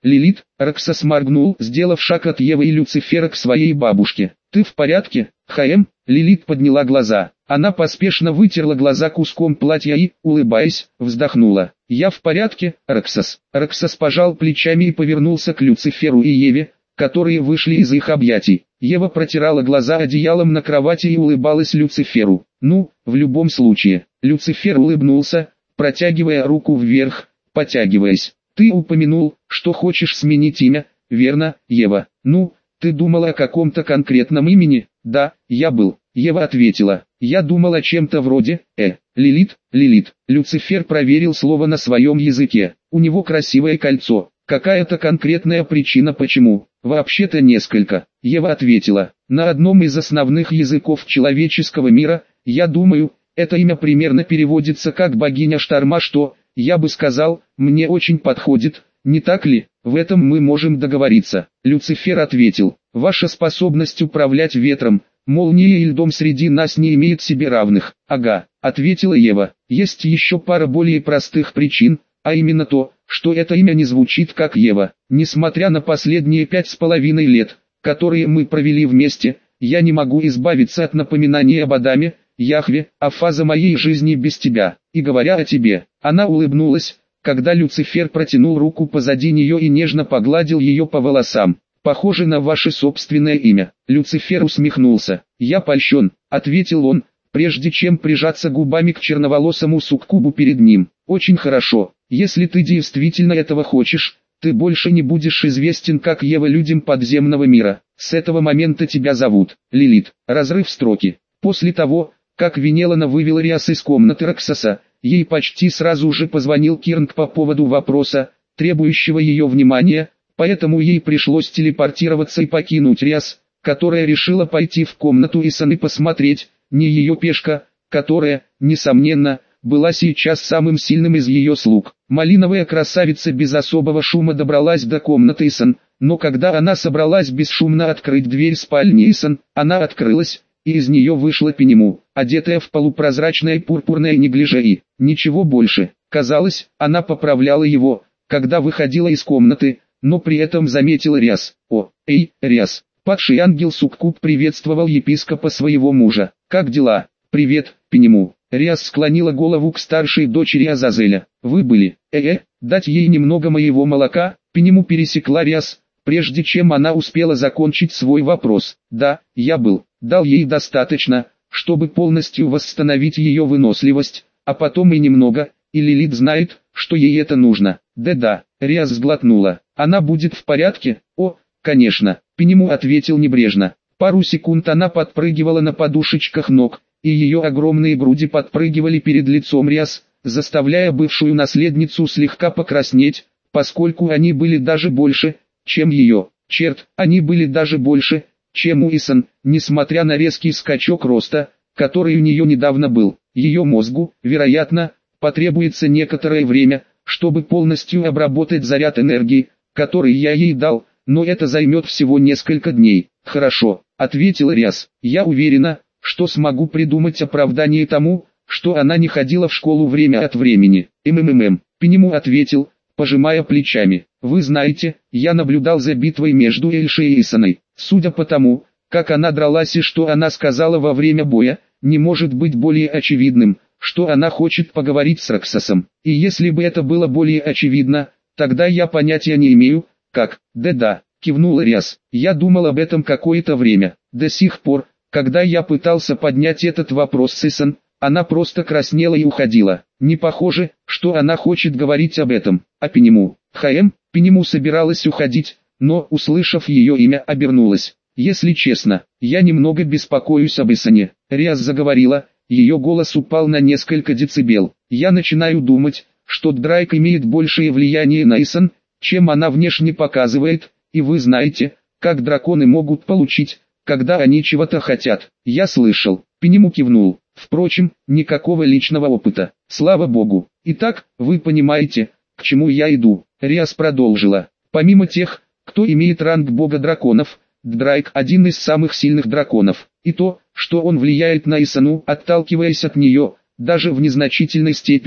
Лилит, Роксос моргнул, сделав шаг от Евы и Люцифера к своей бабушке. «Ты в порядке, ХМ?» Лилит подняла глаза. Она поспешно вытерла глаза куском платья и, улыбаясь, вздохнула. «Я в порядке, Роксос». Роксос пожал плечами и повернулся к Люциферу и Еве, которые вышли из их объятий. Ева протирала глаза одеялом на кровати и улыбалась Люциферу. «Ну, в любом случае». Люцифер улыбнулся, протягивая руку вверх, потягиваясь. «Ты упомянул, что хочешь сменить имя, верно, Ева? Ну, ты думала о каком-то конкретном имени?» «Да, я был». Ева ответила. «Я думал о чем-то вроде, Лилит». Люцифер проверил слово на своем языке. «У него красивое кольцо. Какая-то конкретная причина почему?» «Вообще-то несколько». Ева ответила. «На одном из основных языков человеческого мира, я думаю, это имя примерно переводится как «богиня шторма», что, я бы сказал, мне очень подходит, не так ли? В этом мы можем договориться». Люцифер ответил. «Ваша способность управлять ветром, молнией и льдом среди нас не имеет себе равных». «Ага», ответила Ева. «Есть еще пара более простых причин, а именно то, что это имя не звучит как Ева. Несмотря на последние 5,5 лет, которые мы провели вместе, я не могу избавиться от напоминания об Адаме, Яхве, а фаза моей жизни без тебя. И говоря о тебе». Она улыбнулась, когда Люцифер протянул руку позади нее и нежно погладил ее по волосам. «Похоже на ваше собственное имя». Люцифер усмехнулся. «Я польщен», — ответил он, прежде чем прижаться губами к черноволосому суккубу перед ним. «Очень хорошо. Если ты действительно этого хочешь, ты больше не будешь известен как Ева людям подземного мира. С этого момента тебя зовут Лилит». Разрыв строки. После того, как Венелана вывела Риас из комнаты Роксоса, ей почти сразу же позвонил Кирнг по поводу вопроса, требующего ее внимания, поэтому ей пришлось телепортироваться и покинуть Риас, которая решила пойти в комнату Исан и посмотреть, не ее пешка, которая, несомненно, была сейчас самым сильным из ее слуг. Малиновая красавица без особого шума добралась до комнаты Исан, но когда она собралась бесшумно открыть дверь спальни Исан, она открылась, и из нее вышла Пенему, одетая в полупрозрачное пурпурное неглиже и ничего больше. Казалось, она поправляла его, когда выходила из комнаты, но при этом заметила Риас. «О, эй, Риас!» Падший ангел Суккуб приветствовал епископа своего мужа. «Как дела?» «Привет, Пенему». Риас склонила голову к старшей дочери Азазеля. «Вы были, дать ей немного моего молока?» Пенему пересекла Риас, прежде чем она успела закончить свой вопрос. «Да, я был. Дал ей достаточно, чтобы полностью восстановить ее выносливость, а потом и немного, и Лилит знает, что ей это нужно». «Да-да», Риас сглотнула. «Она будет в порядке?» «О, конечно», Пенему ответил небрежно. Пару секунд она подпрыгивала на подушечках ног, и ее огромные груди подпрыгивали перед лицом Риас, заставляя бывшую наследницу слегка покраснеть, поскольку они были даже больше, чем ее. Черт, они были даже больше, чем у Исан, несмотря на резкий скачок роста, который у нее недавно был. Ее мозгу, вероятно, потребуется некоторое время, чтобы полностью обработать заряд энергии, который я ей дал, но это займет всего несколько дней. «Хорошо», — ответила Риас. «Я уверена, что смогу придумать оправдание тому, что она не ходила в школу время от времени». Пенему ответил, пожимая плечами. «Вы знаете, я наблюдал за битвой между Эльшей и Исаной. Судя по тому, как она дралась и что она сказала во время боя, не может быть более очевидным, что она хочет поговорить с Роксосом. И если бы это было более очевидно, тогда я понятия не имею, как». «Да-да», кивнула Риас. «Я думал об этом какое-то время. До сих пор, когда я пытался поднять этот вопрос с Исан, она просто краснела и уходила. Не похоже, что она хочет говорить об этом». «А Пенему?» Пенему собиралась уходить, но, услышав ее имя, обернулась. «Если честно, я немного беспокоюсь об Исане». Риас заговорила, ее голос упал на несколько децибел. «Я начинаю думать, что Драйк имеет большее влияние на Исан, чем она внешне показывает, и вы знаете, как драконы могут получить, когда они чего-то хотят». «Я слышал», Пенему кивнул. «Впрочем, никакого личного опыта, слава богу. Итак, вы понимаете, к чему я иду». Риас продолжила. «Помимо тех, кто имеет ранг бога драконов, Драйк один из самых сильных драконов, и то, что он влияет на Исану, отталкиваясь от нее, даже в незначительной степени,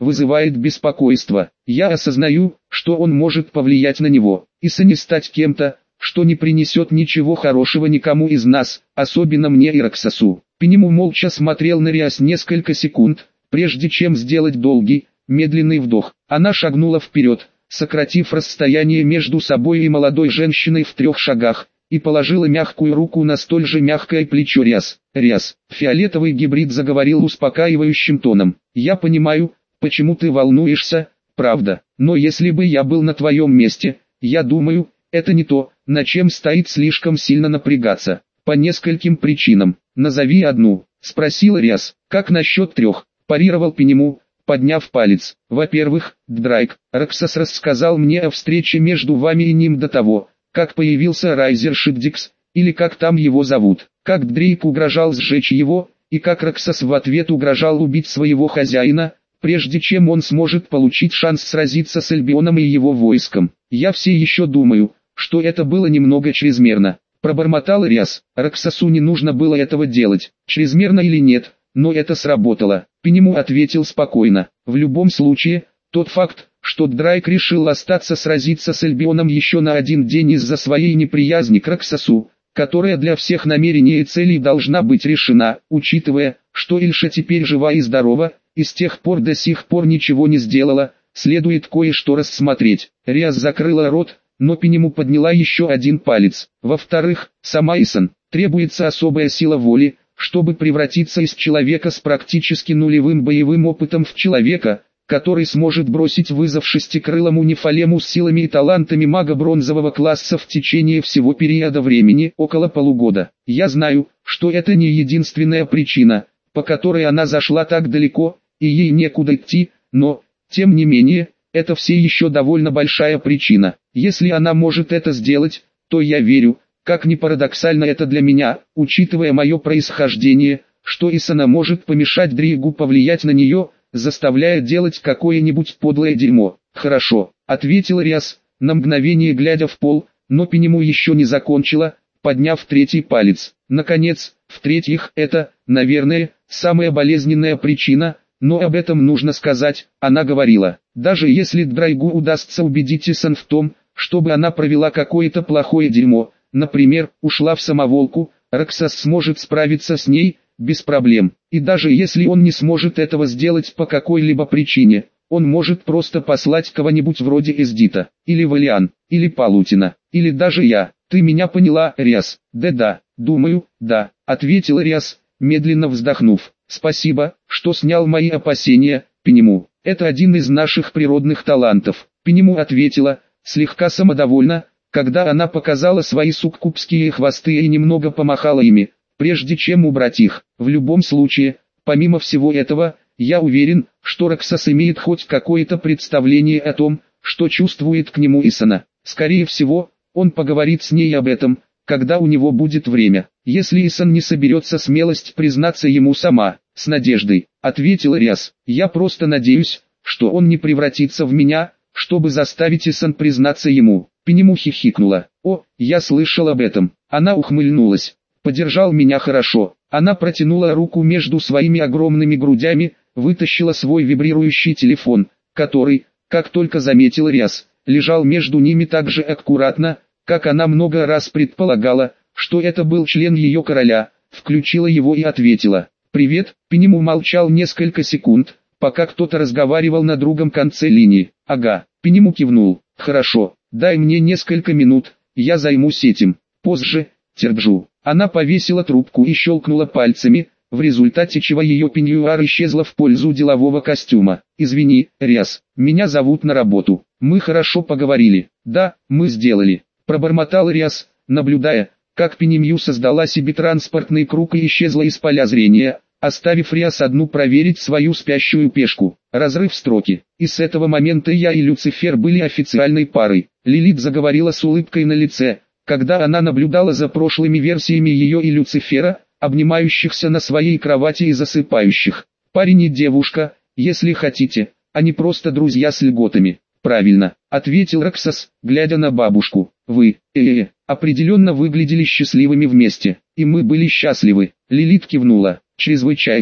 вызывает беспокойство. Я осознаю, что он может повлиять на него, и не стать кем-то, что не принесет ничего хорошего никому из нас, особенно мне и Роксосу. Пенему молча смотрел на Риас несколько секунд, прежде чем сделать долгий, медленный вдох. Она шагнула вперед, сократив расстояние между собой и молодой женщиной в 3 шагах, и положила мягкую руку на столь же мягкое плечо Риас. «Риас», фиолетовый гибрид заговорил успокаивающим тоном, «я понимаю, почему ты волнуешься, правда, но если бы я был на твоем месте, я думаю, это не то, на чем стоит слишком сильно напрягаться, по нескольким причинам. Назови одну», спросил Риас. «Как насчет 3?» парировал Пенему, подняв палец. «Во-первых, Драйк, Роксос рассказал мне о встрече между вами и ним до того, как появился Райзер Шиддикс, или как там его зовут, как Дрейк угрожал сжечь его, и как Роксос в ответ угрожал убить своего хозяина, прежде чем он сможет получить шанс сразиться с Альбионом и его войском. Я все еще думаю, что это было немного чрезмерно», пробормотал Риас. «Роксосу не нужно было этого делать, чрезмерно или нет, но это сработало». Пенему ответил спокойно. «В любом случае, тот факт, что Драйк решил остаться сразиться с Альбионом еще на 1 день из-за своей неприязни к Роксосу, которая для всех намерений и целей должна быть решена, учитывая, что Ильша теперь жива и здорова, и с тех пор до сих пор ничего не сделала, следует кое-что рассмотреть». Риас закрыла рот, но Пенему подняла еще 1 палец. «Во-вторых, сама Исан, требуется особая сила воли, чтобы превратиться из человека с практически нулевым боевым опытом в человека, который сможет бросить вызов шестикрылому Нефалему с силами и талантами мага бронзового класса в течение всего периода времени, около полугода. Я знаю, что это не единственная причина, по которой она зашла так далеко, и ей некуда идти, но, тем не менее, это все еще довольно большая причина. Если она может это сделать, то я верю, как ни парадоксально это для меня, учитывая мое происхождение, что Исана может помешать Дрейгу повлиять на нее, заставляя делать какое-нибудь подлое дерьмо. «Хорошо», — ответил Риас, на мгновение глядя в пол, но Пенему еще не закончила, подняв 3 палец. «Наконец, в-третьих, это, наверное, самая болезненная причина, но об этом нужно сказать», — она говорила. «Даже если Драйгу удастся убедить Исан в том, чтобы она провела какое-то плохое дерьмо, например, ушла в самоволку, Роксос сможет справиться с ней, без проблем. И даже если он не сможет этого сделать по какой-либо причине, он может просто послать кого-нибудь вроде Эздита, или Валиан, или Палутина, или даже я. Ты меня поняла, Риас?» «Да, думаю, да», — ответил Риас, медленно вздохнув. «Спасибо, что снял мои опасения, Пенему. Это один из наших природных талантов». Пенему ответила, слегка самодовольно, когда она показала свои суккубские хвосты и немного помахала ими, прежде чем убрать их. «В любом случае, помимо всего этого, я уверен, что Роксос имеет хоть какое-то представление о том, что чувствует к нему Исана. Скорее всего, он поговорит с ней об этом, когда у него будет время. Если Исан не соберется смелость признаться ему сама», — с надеждой, ответил Риас. «Я просто надеюсь, что он не превратится в меня, чтобы заставить Исан признаться ему». Пенему хихикнула. «О, я слышал об этом». Она ухмыльнулась. «Подержал меня хорошо». Она протянула руку между своими огромными грудями, вытащила свой вибрирующий телефон, который, как только заметил Риас, лежал между ними так же аккуратно, как она много раз предполагала, что это был член ее короля, включила его и ответила. «Привет». Пенему молчал несколько секунд, пока кто-то разговаривал на другом конце линии. «Ага». Пенему кивнул. «Хорошо, дай мне несколько минут, я займусь этим. Позже, терджу». Она повесила трубку и щелкнула пальцами, в результате чего ее пеньюар исчезла в пользу делового костюма. «Извини, Риас, меня зовут на работу. Мы хорошо поговорили». «Да, мы сделали», — пробормотал Риас, наблюдая, как Пенемью создала себе транспортный круг и исчезла из поля зрения, оставив Риас одну проверить свою спящую пешку. Разрыв строки. «И с этого момента я и Люцифер были официальной парой». Лилит заговорила с улыбкой на лице, когда она наблюдала за прошлыми версиями ее и Люцифера, обнимающихся на своей кровати и засыпающих. «Парень и девушка, если хотите, а не просто друзья с льготами». «Правильно», — ответил Роксос, глядя на бабушку. «Вы, определенно выглядели счастливыми вместе, и мы были счастливы». Лилит кивнула. «Чрезвычайно», —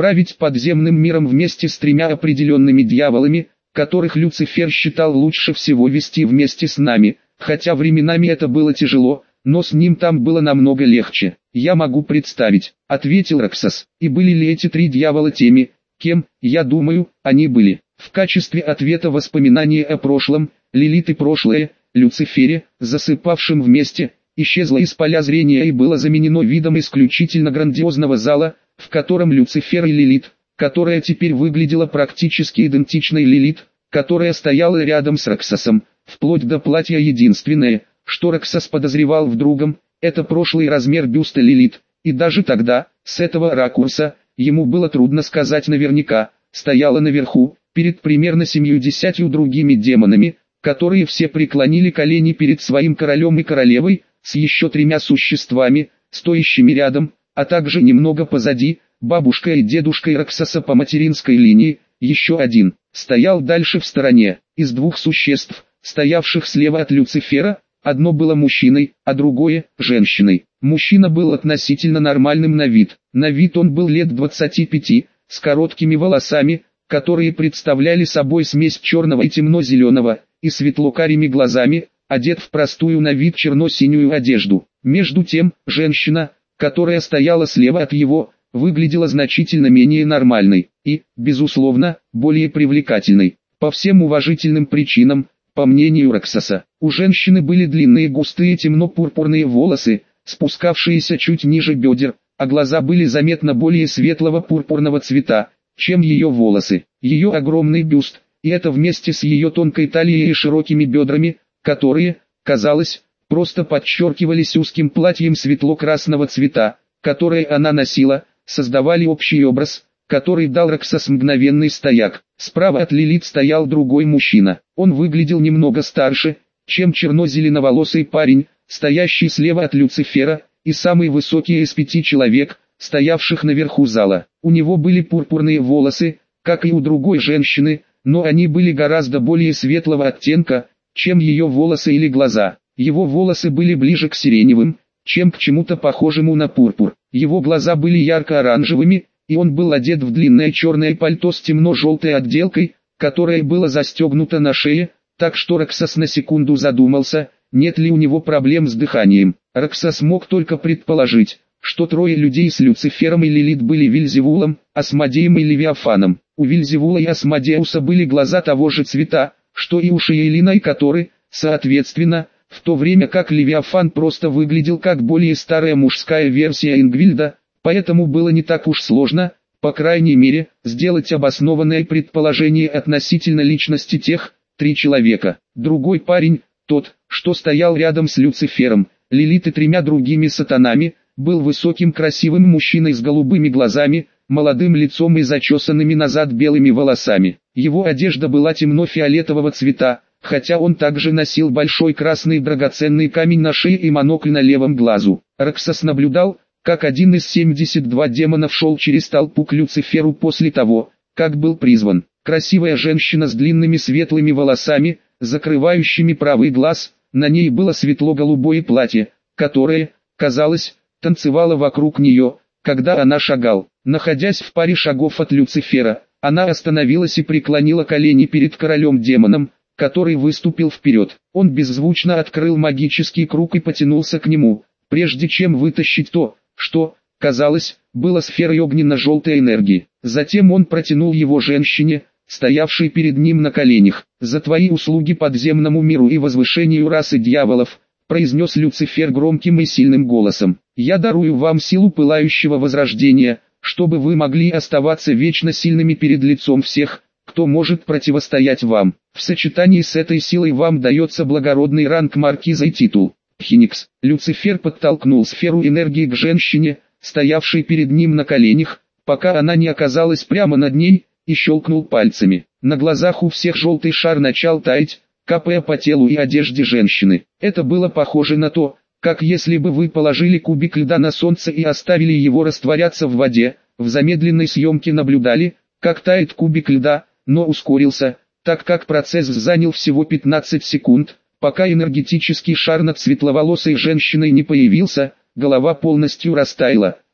править подземным миром вместе с 3 определенными дьяволами, которых Люцифер считал лучше всего вести вместе с нами, хотя временами это было тяжело, но с ним там было намного легче. «Я могу представить», — ответил Роксос. «И были ли эти 3 дьявола теми, кем, я думаю, они были?» В качестве ответа воспоминания о прошлом, Лилит и прошлое, Люцифере, засыпавшим вместе, исчезло из поля зрения и было заменено видом исключительно грандиозного зала, в котором Люцифер и Лилит, которая теперь выглядела практически идентичной Лилит, которая стояла рядом с Роксосом, вплоть до платья. Единственное, что Роксос подозревал в другом, это прошлый размер бюста Лилит, и даже тогда, с этого ракурса, ему было трудно сказать наверняка, стояла наверху, перед примерно 70 другими демонами, которые все преклонили колени перед своим королем и королевой, с еще 3 существами, стоящими рядом, а также немного позади, бабушка и дедушкой Роксоса по материнской линии, еще один, стоял дальше в стороне. Из 2 существ, стоявших слева от Люцифера, одно было мужчиной, а другое – женщиной. Мужчина был относительно нормальным на вид. На вид он был лет 25, с короткими волосами, которые представляли собой смесь черного и темно-зеленого, и светло-карими глазами, одет в простую на вид черно-синюю одежду. Между тем, женщина, которая стояла слева от его, выглядела значительно менее нормальной, и, безусловно, более привлекательной. По всем уважительным причинам, по мнению Роксоса, у женщины были длинные густые темно-пурпурные волосы, спускавшиеся чуть ниже бедер, а глаза были заметно более светлого пурпурного цвета, чем ее волосы. Ее огромный бюст, и это вместе с ее тонкой талией и широкими бедрами, которые, казалось, просто подчеркивались узким платьем светло-красного цвета, которое она носила, создавали общий образ, который дал Роксос мгновенный стояк. Справа от Лилит стоял другой мужчина. Он выглядел немного старше, чем черно-зеленоволосый парень, стоящий слева от Люцифера, и самый высокий из 5 человек, стоявших наверху зала. У него были пурпурные волосы, как и у другой женщины, но они были гораздо более светлого оттенка, чем ее волосы или глаза. Его волосы были ближе к сиреневым, чем к чему-то похожему на пурпур. Его глаза были ярко-оранжевыми, и он был одет в длинное черное пальто с темно-желтой отделкой, которое было застегнуто на шее, так что Роксос на секунду задумался, нет ли у него проблем с дыханием. Роксос мог только предположить, что 3 людей с Люцифером и Лилит были Вельзевулом, Асмодеем и Левиафаном. У Вельзевула и Асмодеуса были глаза того же цвета, что и у Шиелина и Которы, соответственно, в то время как Левиафан просто выглядел как более старая мужская версия Ингвильда, поэтому было не так уж сложно, по крайней мере, сделать обоснованное предположение относительно личности тех 3 человека. Другой парень, тот, что стоял рядом с Люцифером, Лилит и 3 другими сатанами, был высоким красивым мужчиной с голубыми глазами, молодым лицом и зачесанными назад белыми волосами. Его одежда была темно-фиолетового цвета, хотя он также носил большой красный драгоценный камень на шее и монокль на левом глазу. Роксос наблюдал, как один из 72 демонов шел через толпу к Люциферу после того, как был призван. Красивая женщина с длинными светлыми волосами, закрывающими правый глаз, на ней было светло-голубое платье, которое, казалось, танцевало вокруг нее, когда она шагал. Находясь в паре шагов от Люцифера, она остановилась и преклонила колени перед королем-демоном, который выступил вперед. Он беззвучно открыл магический круг и потянулся к нему, прежде чем вытащить то, что, казалось, было сферой огненно-желтой энергии. Затем он протянул его женщине, стоявшей перед ним на коленях. «За твои услуги подземному миру и возвышению расы дьяволов», произнес Люцифер громким и сильным голосом. «Я дарую вам силу пылающего возрождения, чтобы вы могли оставаться вечно сильными перед лицом всех, кто может противостоять вам. В сочетании с этой силой вам дается благородный ранг маркиза и титул Пхеникс». Люцифер подтолкнул сферу энергии к женщине, стоявшей перед ним на коленях, пока она не оказалась прямо над ней, и щелкнул пальцами. На глазах у всех желтый шар начал таять, капая по телу и одежде женщины. Это было похоже на то, как если бы вы положили кубик льда на солнце и оставили его растворяться в воде. В замедленной съемке наблюдали, как тает кубик льда, но ускорился, так как процесс занял всего 15 секунд, пока энергетический шар над светловолосой женщиной не появился. Голова полностью растаяла,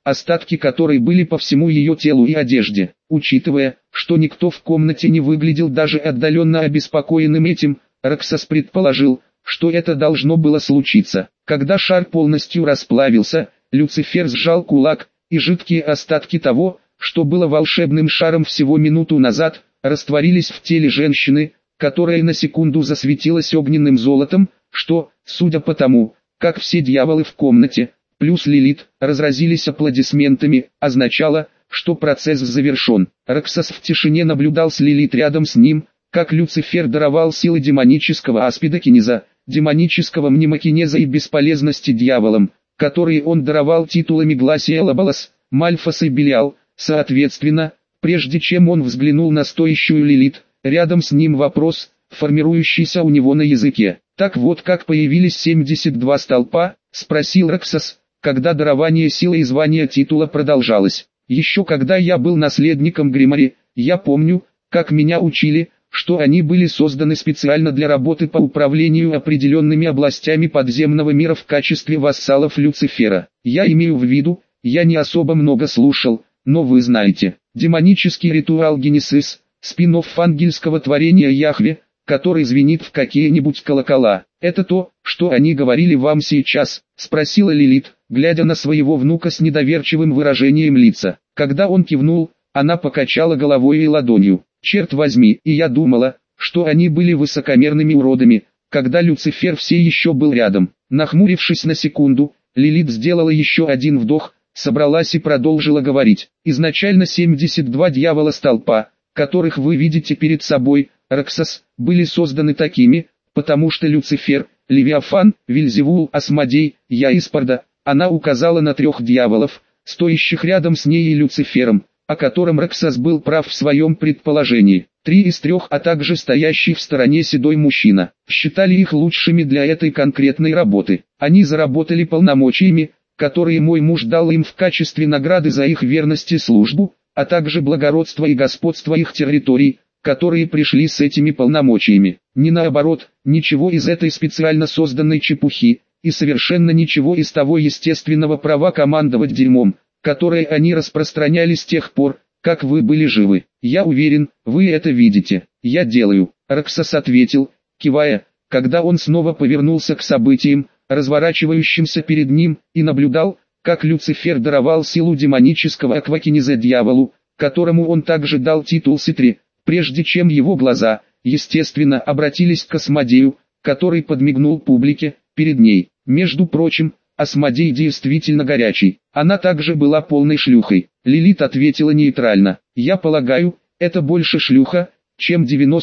остатки которой были по всему ее телу и одежде. Учитывая, что никто в комнате не выглядел даже отдаленно обеспокоенным этим, Роксос предположил, что это должно было случиться. Когда шар полностью расплавился, Люцифер сжал кулак, и жидкие остатки того, что было волшебным шаром всего минуту назад, растворились в теле женщины, которая на секунду засветилась огненным золотом, что, судя по тому, как все дьяволы в комнате, плюс Лилит, разразились аплодисментами, означало, что процесс завершен. Роксос в тишине наблюдал с Лилит рядом с ним, как Люцифер даровал силы демонического аспидокинеза, демонического мнемокинеза и бесполезности дьяволам, которые он даровал титулами Гласиэла Балас, Мальфас и Белиал, соответственно, прежде чем он взглянул на стоящую Лилит, рядом с ним вопрос, формирующийся у него на языке. «Так вот как появились 72 столпа?» — спросил Роксос, когда дарование силы и звания титула продолжалось. «Еще когда я был наследником Гримари, я помню, как меня учили, что они были созданы специально для работы по управлению определенными областями подземного мира в качестве вассалов Люцифера. Я имею в виду, я не особо много слушал, но вы знаете, демонический ритуал Генесис, спин-офф ангельского творения Яхве, который звенит в какие-нибудь колокола. Это то, что они говорили вам сейчас?» — спросила Лилит, глядя на своего внука с недоверчивым выражением лица. Когда он кивнул, она покачала головой и ладонью. «Черт возьми, и я думала, что они были высокомерными уродами, когда Люцифер все еще был рядом». Нахмурившись на секунду, Лилит сделала еще один вдох, собралась и продолжила говорить. «Изначально 72 дьявола столпа, которых вы видите перед собой, Роксос, были созданы такими, потому что Люцифер, Левиафан, Вельзевул, Асмодей, Яиспарда, она указала на 3 дьяволов, стоящих рядом с ней и Люцифером, о котором Роксос был прав в своем предположении. 3 из 3, а также стоящий в стороне седой мужчина, считали их лучшими для этой конкретной работы. Они заработали полномочиями, которые мой муж дал им в качестве награды за их верность и службу, а также благородство и господство их территорий, которые пришли с этими полномочиями. Не наоборот, ничего из этой специально созданной чепухи, и совершенно ничего из того естественного права командовать дерьмом, которое они распространяли с тех пор, как вы были живы. Я уверен, вы это видите. Я делаю. Роксос ответил, кивая, когда он снова повернулся к событиям, разворачивающимся перед ним, и наблюдал, как Люцифер даровал силу демонического аквакинеза дьяволу, которому он также дал титул Ситри, прежде чем его глаза, естественно, обратились к Асмодею, который подмигнул публике, перед ней. Между прочим, Асмодей действительно горячий. Она также была полной шлюхой. Лилит ответила нейтрально. «Я полагаю, это больше шлюха, чем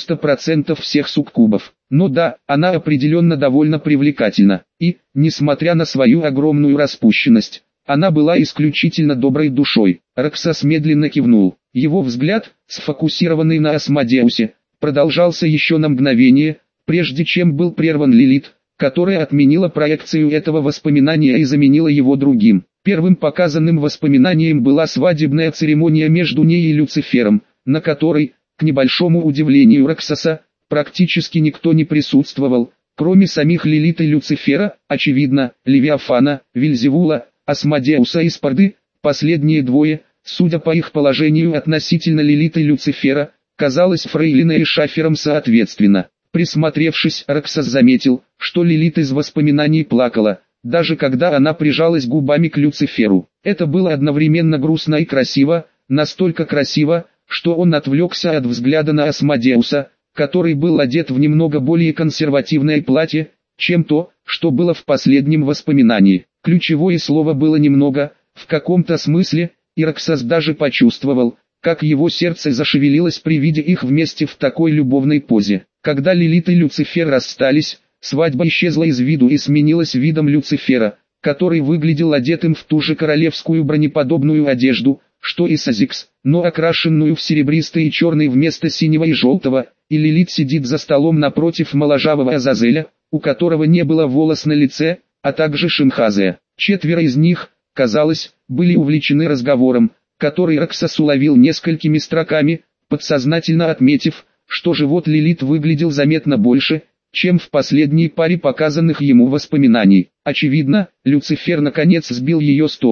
90% всех суккубов. Но да, она определенно довольно привлекательна. И, несмотря на свою огромную распущенность, она была исключительно доброй душой». Роксос медленно кивнул. Его взгляд, сфокусированный на Асмодеусе, продолжался еще на мгновение, прежде чем был прерван Лилит, которая отменила проекцию этого воспоминания и заменила его другим. Первым показанным воспоминанием была свадебная церемония между ней и Люцифером, на которой, к небольшому удивлению Роксоса, практически никто не присутствовал, кроме самих Лилит и Люцифера, очевидно, Левиафана, Вельзевула, Асмодеуса и Спарды. Последние двое, судя по их положению относительно Лилит и Люцифера, казалось фрейлиной и шафером соответственно. Присмотревшись, Роксос заметил, что Лилит из воспоминаний плакала, даже когда она прижалась губами к Люциферу. Это было одновременно грустно и красиво, настолько красиво, что он отвлекся от взгляда на Асмодеуса, который был одет в немного более консервативное платье, чем то, что было в последнем воспоминании. Ключевое слово было «немного», в каком-то смысле, и Роксос даже почувствовал, как его сердце зашевелилось при виде их вместе в такой любовной позе. Когда Лилит и Люцифер расстались, свадьба исчезла из виду и сменилась видом Люцифера, который выглядел одетым в ту же королевскую бронеподобную одежду, что и Сазикс, но окрашенную в серебристый и черный вместо синего и желтого, и Лилит сидит за столом напротив моложавого Азазеля, у которого не было волос на лице, а также Шимхазея. 4 из них, казалось, были увлечены разговором, который Роксос уловил несколькими строками, подсознательно отметив, что живот Лилит выглядел заметно больше, чем в последней паре показанных ему воспоминаний. Очевидно, Люцифер наконец сбил ее с толку.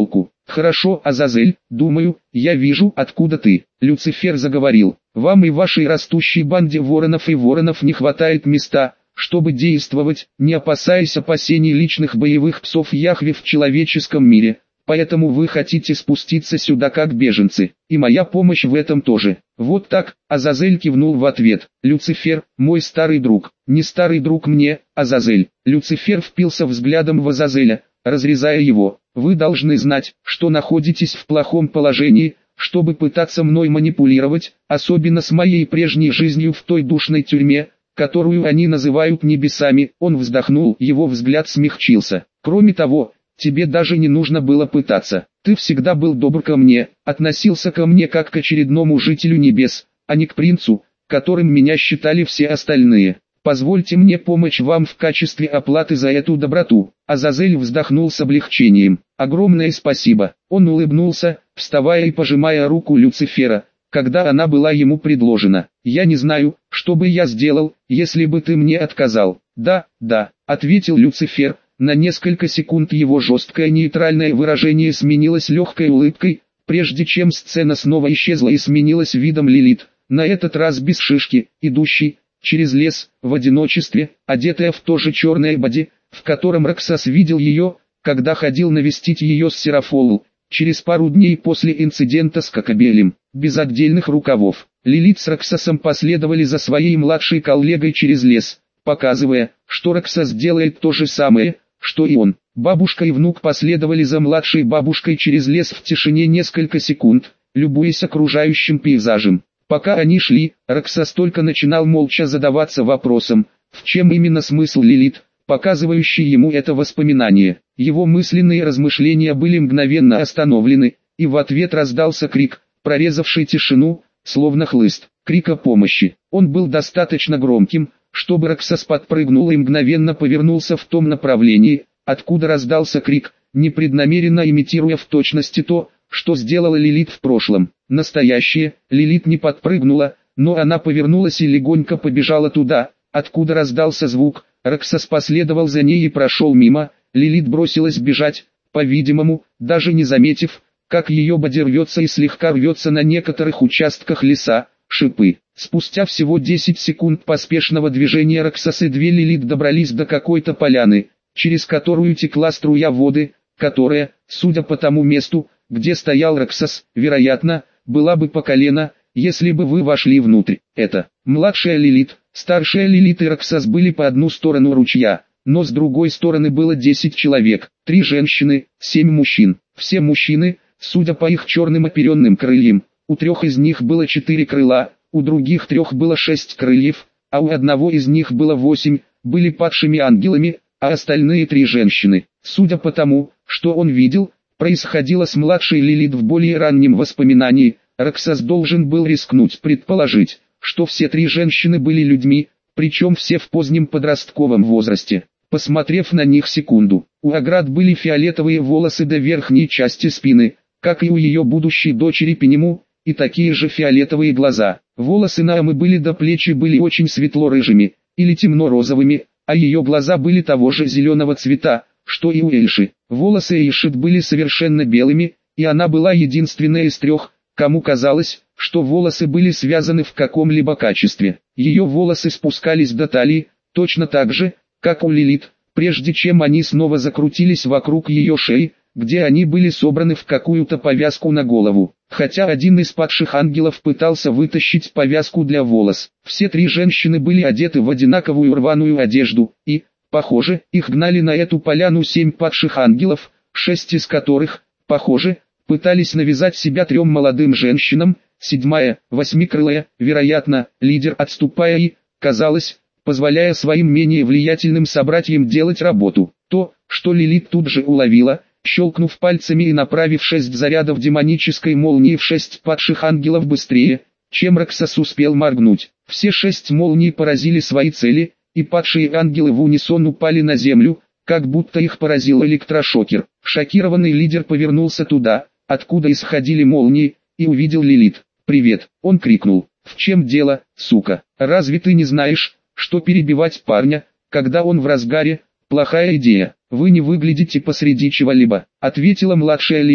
Хорошо, Азазель, думаю, я вижу, откуда ты. Люцифер заговорил. Вам и вашей растущей банде воронов и воронов не хватает места, чтобы действовать, не опасаясь опасений личных боевых псов Яхве в человеческом мире. Поэтому вы хотите спуститься сюда как беженцы, и моя помощь в этом тоже. Вот так, Азазель кивнул в ответ. Люцифер, мой старый друг, не старый друг мне, Азазель. Люцифер впился взглядом в Азазеля, разрезая его. Вы должны знать, что находитесь в плохом положении, чтобы пытаться мной манипулировать, особенно с моей прежней жизнью в той душной тюрьме, которую они называют небесами. Он вздохнул, его взгляд смягчился. Кроме того, тебе даже не нужно было пытаться. Ты всегда был добр ко мне, относился ко мне как к очередному жителю небес, а не к принцу, которым меня считали все остальные. Позвольте мне помочь вам в качестве оплаты за эту доброту. Азазель вздохнул с облегчением. Огромное спасибо. Он улыбнулся, вставая и пожимая руку Люцифера, когда она была ему предложена. Я не знаю, что бы я сделал, если бы ты мне отказал. Да, ответил Люцифер. На несколько секунд его жесткое нейтральное выражение сменилось легкой улыбкой, прежде чем сцена снова исчезла и сменилась видом Лилит, на этот раз без шишки, идущей через лес, в одиночестве, одетая в то же черное боди, в котором Роксас видел ее, когда ходил навестить ее с Серафолу, через пару дней после инцидента с Кокобелем, без отдельных рукавов. Лилит с Роксасом последовали за своей младшей коллегой через лес, показывая, что Роксас делает то же самое, что и он. Бабушка и внук последовали за младшей бабушкой через лес в тишине несколько секунд, любуясь окружающим пейзажем. Пока они шли, Роксас только начинал молча задаваться вопросом, в чем именно смысл Лилит, показывающий ему это воспоминание. Его мысленные размышления были мгновенно остановлены, и в ответ раздался крик, прорезавший тишину, словно хлыст, крик о помощи. Он был достаточно громким, чтобы Роксас подпрыгнул и мгновенно повернулся в том направлении, откуда раздался крик, непреднамеренно имитируя в точности то, что сделала Лилит в прошлом. Настоящее, Лилит не подпрыгнула, но она повернулась и легонько побежала туда, откуда раздался звук. Роксас последовал за ней и прошел мимо. Лилит бросилась бежать, по-видимому, даже не заметив, как ее боди рвется и слегка рвется на некоторых участках леса. Шипы. Спустя всего 10 секунд поспешного движения Роксас и две Лилит добрались до какой-то поляны, через которую текла струя воды, которая, судя по тому месту, где стоял Роксас, вероятно, была бы по колено, если бы вы вошли внутрь. Это младшая Лилит, старшая Лилит и Роксас были по одну сторону ручья, но с другой стороны было 10 человек, 3 женщины, 7 мужчин. Все мужчины, судя по их черным оперенным крыльям, у 3 из них было 4 крыла, у других 3 было 6 крыльев, а у одного из них было 8, были падшими ангелами, а остальные 3 женщины. Судя по тому, что он видел, происходило с младшей Лилит в более раннем воспоминании. Роксас должен был рискнуть предположить, что все 3 женщины были людьми, причем все в позднем подростковом возрасте. Посмотрев на них секунду, у Аград были фиолетовые волосы до верхней части спины, как и у ее будущей дочери Пенему, и такие же фиолетовые глаза. Волосы Наамы были до плеч и были очень светло-рыжими, или темно-розовыми, а ее глаза были того же зеленого цвета, что и у Эльши. Волосы Эйшит были совершенно белыми, и она была единственной из 3, кому казалось, что волосы были связаны в каком-либо качестве. Ее волосы спускались до талии, точно так же, как у Лилит, прежде чем они снова закрутились вокруг ее шеи, где они были собраны в какую-то повязку на голову. Хотя один из падших ангелов пытался вытащить повязку для волос, все 3 женщины были одеты в одинаковую рваную одежду, и, похоже, их гнали на эту поляну 7 падших ангелов, 6 из которых, похоже, пытались навязать себя 3 молодым женщинам. 7-я, 8-крылая, вероятно, лидер, отступая и, казалось, позволяя своим менее влиятельным собратьям делать работу. То, что Лилит тут же уловила, щелкнув пальцами и направив 6 зарядов демонической молнии в 6 падших ангелов быстрее, чем Роксас успел моргнуть. Все 6 молний поразили свои цели, и падшие ангелы в унисон упали на землю, как будто их поразил электрошокер. Шокированный лидер повернулся туда, откуда исходили молнии, и увидел Лилит. «Привет!» — он крикнул. «В чем дело, сука? Разве ты не знаешь, что перебивать парня, когда он в разгаре, плохая идея? Вы не выглядите посреди чего-либо», — ответила младшая Лилит,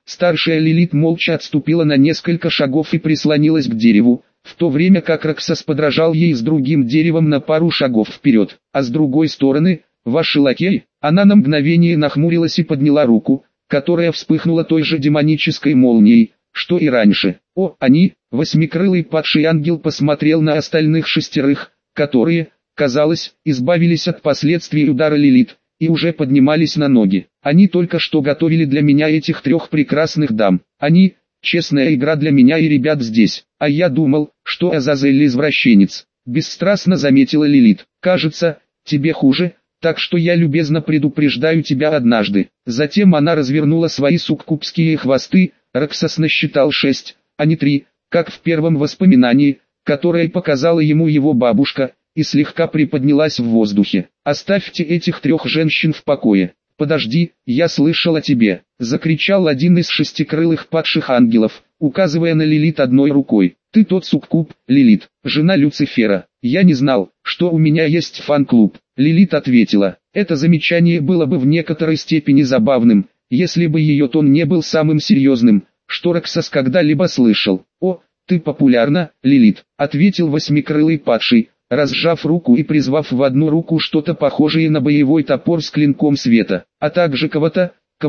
Старшая Лилит молча отступила на несколько шагов и прислонилась к дереву, в то время как Роксос подражал ей с другим деревом на пару шагов вперед. А с другой стороны, ваш лакей, она на мгновение нахмурилась и подняла руку, которая вспыхнула той же демонической молнией, что и раньше. О, они, восьмикрылый падший ангел посмотрел на остальных шестерых, которые, казалось, избавились от последствий удара Лилит, и уже поднимались на ноги. Они только что готовили для меня этих трех прекрасных дам. Они, честная игра для меня и ребят здесь. А я думал, что Азазель извращенец. Бесстрастно заметила Лилит. Кажется, тебе хуже, так что я любезно предупреждаю тебя однажды. Затем она развернула свои суккубские хвосты, Роксос насчитал 6, а не 3, как в первом воспоминании, которое показала ему его бабушка, и слегка приподнялась в воздухе. «Оставьте этих трех женщин в покое. Подожди, я слышал о тебе», — закричал один из шестикрылых падших ангелов, указывая на Лилит одной рукой. «Ты тот суккуб, Лилит, жена Люцифера. Я не знал, что у меня есть фан-клуб». Лилит ответила. Это замечание было бы в некоторой степени забавным, если бы ее тон не был самым серьезным, что Роксос когда-либо слышал. «О, ты популярна, Лилит», — ответил восьмикрылый падший, разжав руку и призвав в одну руку что-то похожее на боевой топор с клинком света, а также кого-то,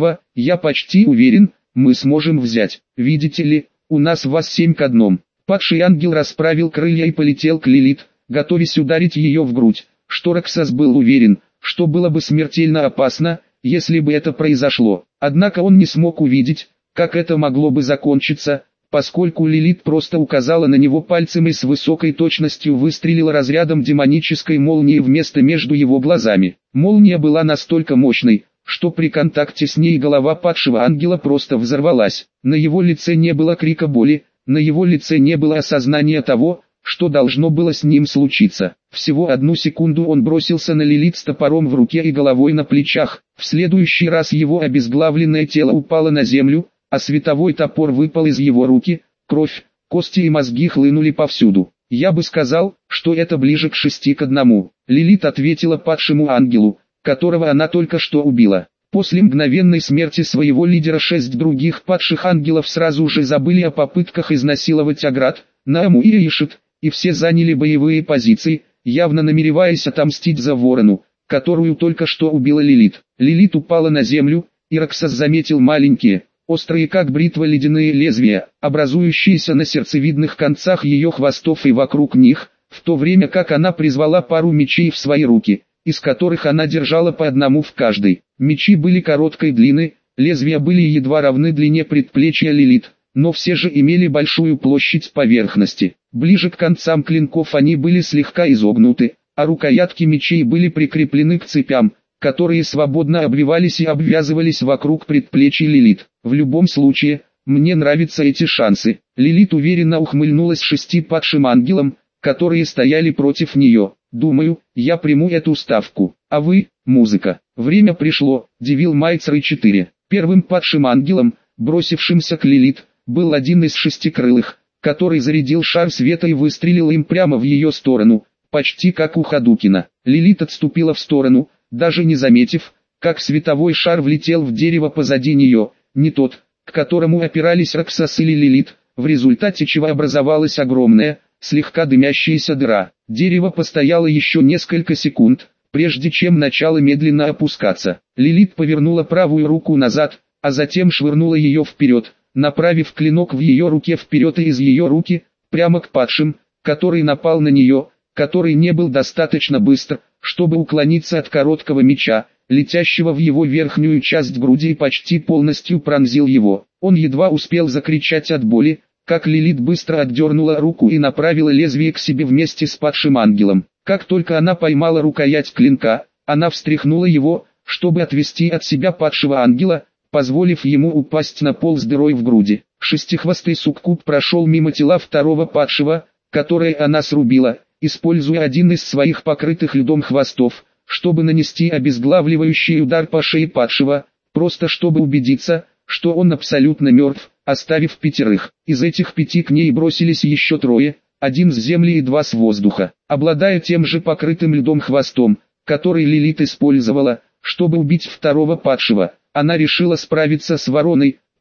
я почти уверен, мы сможем взять. Видите ли, у нас вас 7 к 1. Падший ангел расправил крылья и полетел к Лилит, готовясь ударить ее в грудь, что Роксос был уверен, что было бы смертельно опасно, если бы это произошло. Однако он не смог увидеть, как это могло бы закончиться, поскольку Лилит просто указала на него пальцем и с высокой точностью выстрелила разрядом демонической молнии в место между его глазами. Молния была настолько мощной, что при контакте с ней голова падшего ангела просто взорвалась. На его лице не было крика боли, на его лице не было осознания того, что должно было с ним случиться. Всего 1 секунду он бросился на Лилит с топором в руке и головой на плечах. В следующий раз его обезглавленное тело упало на землю, а световой топор выпал из его руки, кровь, кости и мозги хлынули повсюду. Я бы сказал, что это ближе к 6 к 1. Лилит ответила падшему ангелу, которого она только что убила. После мгновенной смерти своего лидера 6 других падших ангелов сразу же забыли о попытках изнасиловать Аград, Нааму и Ишит, и все заняли боевые позиции, явно намереваясь отомстить за ворону, которую только что убила Лилит. Лилит упала на землю, и Роксос заметил маленькие, острые как бритва ледяные лезвия, образующиеся на сердцевидных концах ее хвостов и вокруг них, в то время как она призвала пару мечей в свои руки, из которых она держала по одному в каждой. Мечи были короткой длины, лезвия были едва равны длине предплечья Лилит, но все же имели большую площадь поверхности. Ближе к концам клинков они были слегка изогнуты, а рукоятки мечей были прикреплены к цепям, которые свободно обвивались и обвязывались вокруг предплечий Лилит. В любом случае, мне нравятся эти шансы. Лилит уверенно ухмыльнулась 6 падшим ангелам, которые стояли против нее. Думаю, я приму эту ставку. А вы, музыка. Время пришло, Девил Майцер 4. Первым падшим ангелом, бросившимся к Лилит, был один из шестикрылых, который зарядил шар света и выстрелил им прямо в ее сторону, почти как у Хадукина. Лилит отступила в сторону, даже не заметив, как световой шар влетел в дерево позади нее, не тот, к которому опирались Роксос или Лилит, в результате чего образовалась огромная, слегка дымящаяся дыра. Дерево постояло еще несколько секунд, прежде чем начало медленно опускаться. Лилит повернула правую руку назад, а затем швырнула ее вперед, направив клинок в ее руке вперед и из ее руки, прямо к падшим, который напал на нее, который не был достаточно быстр, чтобы уклониться от короткого меча, летящего в его верхнюю часть груди и почти полностью пронзил его. Он едва успел закричать от боли, как Лилит быстро отдернула руку и направила лезвие к себе вместе с падшим ангелом. Как только она поймала рукоять клинка, она встряхнула его, чтобы отвести от себя падшего ангела, позволив ему упасть на пол с дырой в груди. Шестихвостый суккуб прошел мимо тела второго падшего, которое она срубила, используя один из своих покрытых льдом хвостов, чтобы нанести обезглавливающий удар по шее падшего, просто чтобы убедиться, что он абсолютно мертв, оставив 5. Из этих 5 к ней бросились еще 3, 1 с земли и 2 с воздуха. Обладая тем же покрытым льдом хвостом, который Лилит использовала, чтобы убить второго падшего, она решила справиться с вороной,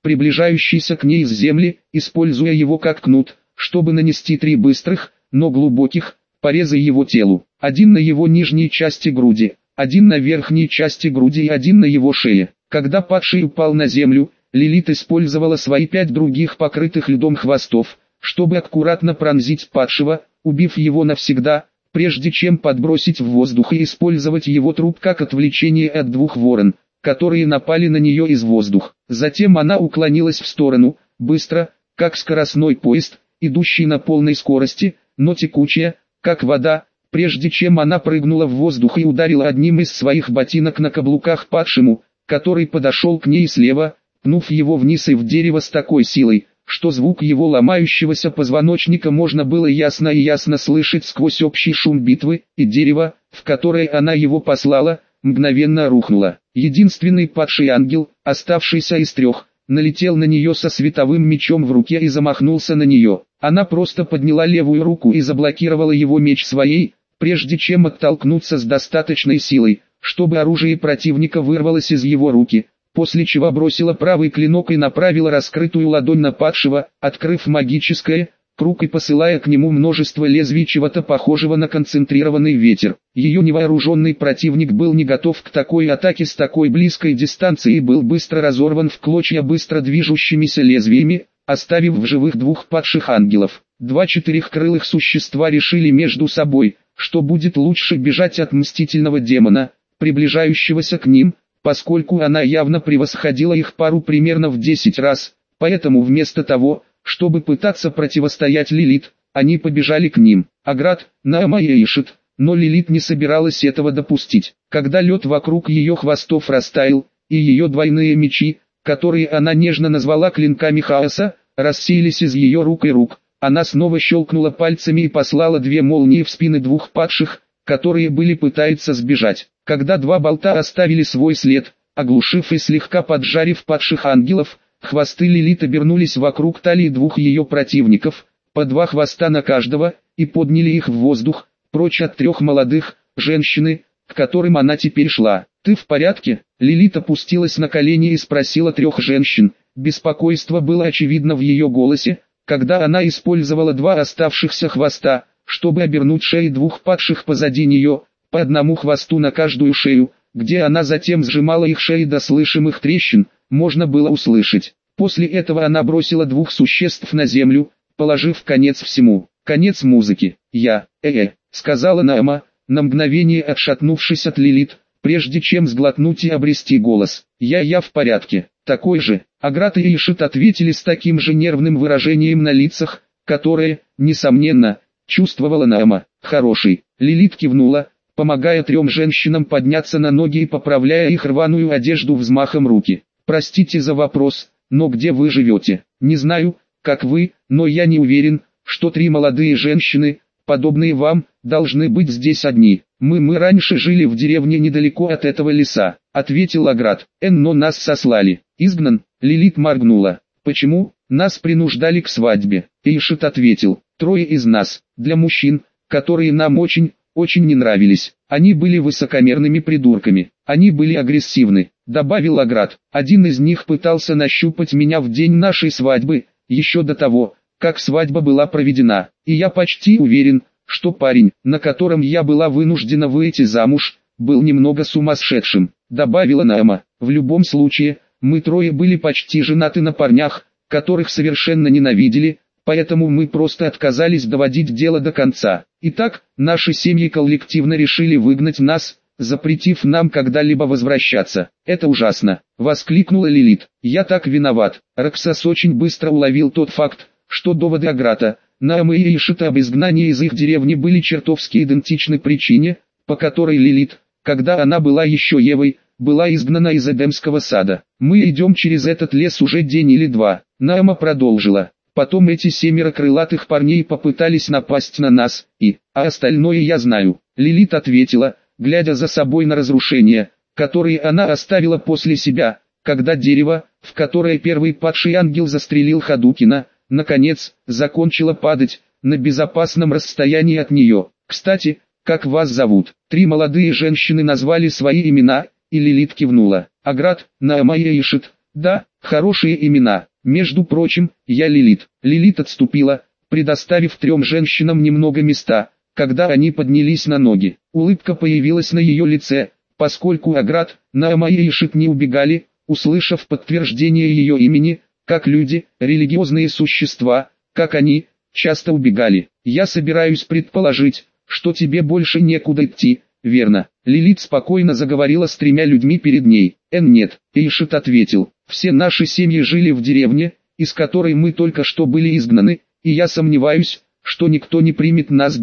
приближающийся к ней из земли, используя его как кнут, чтобы нанести 3 быстрых, но глубоких, пореза его телу. Один на его нижней части груди, один на верхней части груди и один на его шее. Когда падший упал на землю, Лилит использовала свои 5 других покрытых льдом хвостов, чтобы аккуратно пронзить падшего, убив его навсегда, прежде чем подбросить в воздух и использовать его труп как отвлечение от 2 ворон, которые напали на нее из воздуха. Затем она уклонилась в сторону, быстро, как скоростной поезд, идущий на полной скорости, но текучая, как вода, прежде чем она прыгнула в воздух и ударила одним из своих ботинок на каблуках падшему, который подошел к ней слева, пнув его вниз и в дерево с такой силой, что звук его ломающегося позвоночника можно было ясно и ясно слышать сквозь общий шум битвы, и дерево, в которое она его послала, мгновенно рухнуло. Единственный падший ангел, оставшийся из 3, налетел на нее со световым мечом в руке и замахнулся на нее. Она просто подняла левую руку и заблокировала его меч своей, прежде чем оттолкнуться с достаточной силой, чтобы оружие противника вырвалось из его руки, после чего бросила правый клинок и направила раскрытую ладонь на падшего, открыв магическое круг и посылая к нему множество лезвий чего-то похожего на концентрированный ветер. Ее невооруженный противник был не готов к такой атаке с такой близкой дистанции и был быстро разорван в клочья быстро движущимися лезвиями, оставив в живых 2 падших ангелов. 2 4-крылых существа решили между собой, что будет лучше бежать от мстительного демона, приближающегося к ним, поскольку она явно превосходила их пару примерно в 10 раз, поэтому вместо того, чтобы пытаться противостоять Лилит, они побежали к ним. Аград, Наама и Ишит, но Лилит не собиралась этого допустить. Когда лед вокруг ее хвостов растаял, и ее двойные мечи, которые она нежно назвала клинками хаоса, рассеялись из ее рук и рук, она снова щелкнула пальцами и послала 2 молнии в спины 2 падших, которые пытаются сбежать. Когда 2 болта оставили свой след, оглушив и слегка поджарив падших ангелов, хвосты Лилит обернулись вокруг талии 2 ее противников, по 2 хвоста на каждого, и подняли их в воздух, прочь от 3 молодых, женщины, к которым она теперь шла. «Ты в порядке?» Лилит опустилась на колени и спросила 3 женщин. Беспокойство было очевидно в ее голосе, когда она использовала 2 оставшихся хвоста, чтобы обернуть шеи 2 падших позади нее, по 1 хвосту на каждую шею, где она затем сжимала их шеи до слышимых трещин, можно было услышать. После этого она бросила 2 существ на землю, положив конец всему. Конец музыки. Сказала Наама, на мгновение отшатнувшись от Лилит, прежде чем сглотнуть и обрести голос. Я в порядке. Такой же. Аград и Ишит ответили с таким же нервным выражением на лицах, которое, несомненно, чувствовала Наама. Хороший. Лилит кивнула, помогая 3 женщинам подняться на ноги и поправляя их рваную одежду взмахом руки. «Простите за вопрос, но где вы живете? Не знаю, как вы, но я не уверен, что 3 молодые женщины, подобные вам, должны быть здесь одни. Мы раньше жили в деревне недалеко от этого леса», — ответил Аград. «Но нас сослали». «Изгнан?» — Лилит моргнула. «Почему?» «Нас принуждали к свадьбе». Ишит ответил. 3 из нас, для мужчин, которые нам очень не нравились. Они были высокомерными придурками. Они были агрессивны», — добавил Аград. «Один из них пытался нащупать меня в день нашей свадьбы, еще до того, как свадьба была проведена. И я почти уверен, что парень, на котором я была вынуждена выйти замуж, был немного сумасшедшим», — добавила Наама. «В любом случае, мы 3 были почти женаты на парнях, которых совершенно ненавидели, поэтому мы просто отказались доводить дело до конца. Итак, наши семьи коллективно решили выгнать нас, запретив нам когда-либо возвращаться. Это ужасно», — воскликнула Лилит. «Я так виноват». Раксас очень быстро уловил тот факт, что доводы Аграта, Наамы и Ишита об изгнании из их деревни были чертовски идентичны причине, по которой Лилит, когда она была еще Евой, была изгнана из Эдемского сада. «Мы идем через этот лес уже день или 2, Наама продолжила. «Потом эти 7 крылатых парней попытались напасть на нас, а остальное я знаю». Лилит ответила, глядя за собой на разрушения, которые она оставила после себя, когда дерево, в которое первый падший ангел застрелил Хадукина, наконец, закончило падать, на безопасном расстоянии от нее. «Кстати, как вас зовут?» 3 молодые женщины назвали свои имена, и Лилит кивнула. Аград, Наама и Ишит, Да, хорошие имена. Между прочим, я Лилит. Лилит отступила, предоставив 3 женщинам немного места, когда они поднялись на ноги. Улыбка появилась на ее лице, поскольку Аград, Наама и Ишит не убегали, услышав подтверждение ее имени, как люди, религиозные существа, как они, часто убегали. Я собираюсь предположить, что тебе больше некуда идти, верно? Лилит спокойно заговорила с 3 людьми перед ней. Нет, Ишит ответил. Все наши семьи жили в деревне, из которой мы только что были изгнаны, и я сомневаюсь, что никто не примет нас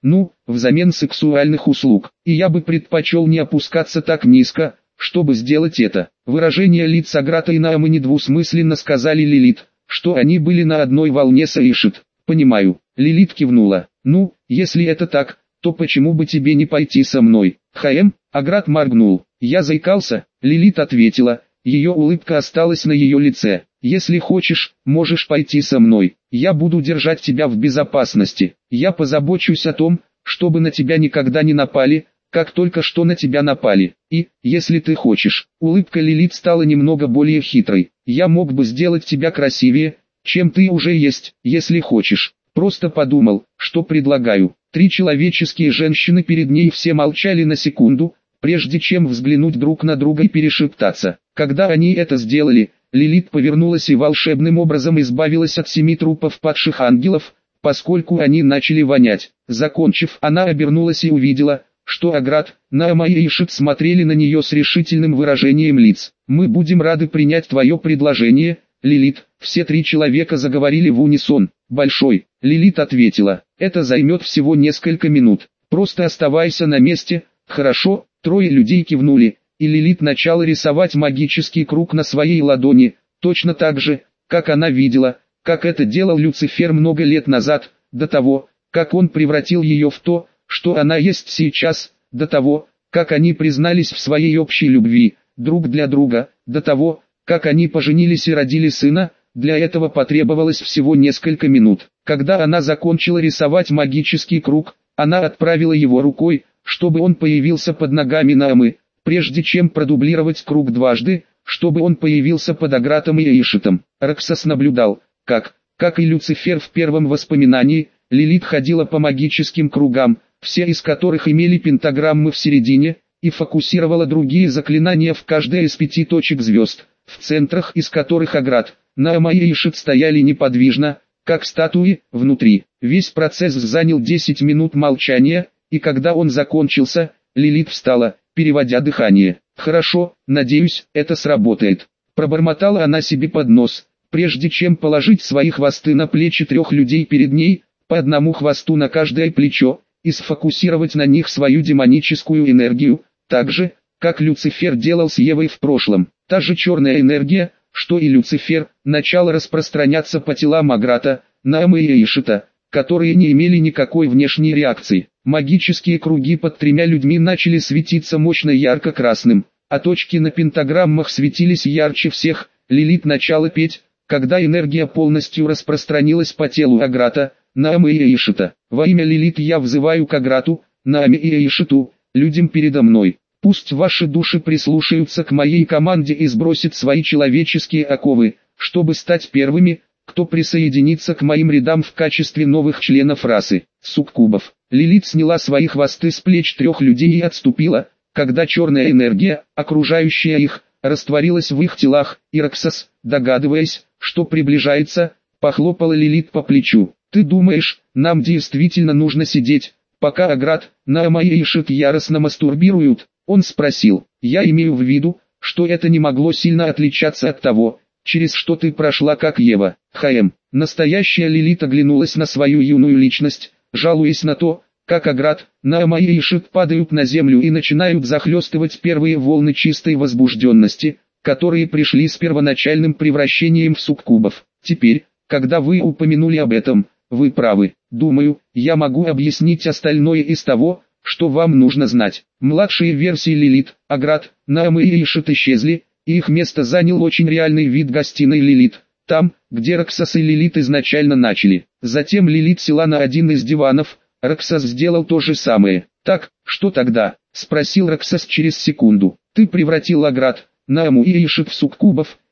взамен сексуальных услуг. И я бы предпочел не опускаться так низко, чтобы сделать это. Выражение лиц Аграта и Наамы недвусмысленно сказали Лилит, что они были на одной волне с Ишит. Понимаю. Лилит кивнула. Если это так, то почему бы тебе не пойти со мной? Аграт моргнул. Я заикался, Лилит ответила. Ее улыбка осталась на ее лице. Если хочешь, можешь пойти со мной. Я буду держать тебя в безопасности. Я позабочусь о том, чтобы на тебя никогда не напали, как только что на тебя напали. И, если ты хочешь, улыбка Лилит стала немного более хитрой. Я мог бы сделать тебя красивее, чем ты уже есть, если хочешь. Просто подумал, что предлагаю. 3 человеческие женщины перед ней все молчали на секунду, прежде чем взглянуть друг на друга и перешептаться. Когда они это сделали, Лилит повернулась и волшебным образом избавилась от 7 трупов падших ангелов, поскольку они начали вонять. Закончив, она обернулась и увидела, что Аграт, Наама и Ишит смотрели на нее с решительным выражением лиц. «Мы будем рады принять твое предложение, Лилит». Все 3 человека заговорили в унисон. «Большой», Лилит ответила, «это займет всего несколько минут. Просто оставайся на месте, хорошо?» 3 людей кивнули, и Лилит начала рисовать магический круг на своей ладони, точно так же, как она видела, как это делал Люцифер много лет назад, до того, как он превратил ее в то, что она есть сейчас, до того, как они признались в своей общей любви, друг для друга, до того, как они поженились и родили сына. Для этого потребовалось всего несколько минут. Когда она закончила рисовать магический круг, она отправила его рукой, чтобы он появился под ногами Наамы, прежде чем продублировать круг дважды, чтобы он появился под Агратом и Ишитом. Раксас наблюдал, как и Люцифер в первом воспоминании, Лилит ходила по магическим кругам, все из которых имели пентаграммы в середине, и фокусировала другие заклинания в каждой из 5 точек звезд, в центрах из которых Аграт, Наама и Ишит стояли неподвижно, как статуи, внутри. Весь процесс занял 10 минут молчания, и когда он закончился, Лилит встала, переводя дыхание. «Хорошо, надеюсь, это сработает». Пробормотала она себе под нос, прежде чем положить свои хвосты на плечи 3 людей перед ней, по одному хвосту на каждое плечо, и сфокусировать на них свою демоническую энергию, так же, как Люцифер делал с Евой в прошлом. Та же черная энергия, что и Люцифер, начала распространяться по телам Аграта, Наамы и Ишита, которые не имели никакой внешней реакции. Магические круги под 3 людьми начали светиться мощно ярко-красным, а точки на пентаграммах светились ярче всех. Лилит начала петь, когда энергия полностью распространилась по телу Аграта, Наамы и Ишита. «Во имя Лилит я взываю к Аграту, Нааме и Ишиту, людям передо мной. Пусть ваши души прислушаются к моей команде и сбросят свои человеческие оковы, чтобы стать первыми, кто присоединится к моим рядам в качестве новых членов расы суккубов». Лилит сняла свои хвосты с плеч 3 людей и отступила, когда черная энергия, окружающая их, растворилась в их телах, и Раксас, догадываясь, что приближается, похлопала Лилит по плечу. «Ты думаешь, нам действительно нужно сидеть, пока Аграт, Наама и Ишит яростно мастурбируют?» Он спросил. «Я имею в виду, что это не могло сильно отличаться от того, через что ты прошла как Ева». Настоящая Лилит оглянулась на свою юную личность, жалуясь на то, как Аграт, Наама и Ишит падают на землю и начинают захлестывать первые волны чистой возбужденности, которые пришли с первоначальным превращением в суккубов. «Теперь, когда вы упомянули об этом, вы правы. Думаю, я могу объяснить остальное из того, что вам нужно знать». Младшие версии Лилит, Аграт, Наамы и Ишит исчезли, и их место занял очень реальный вид гостиной Лилит, там, где Раксас и Лилит изначально начали. Затем Лилит села на один из диванов, Раксас сделал то же самое. «Так, что тогда?» – спросил Раксас через секунду. «Ты превратил Аграт, Нааму и Ишит в суккубов,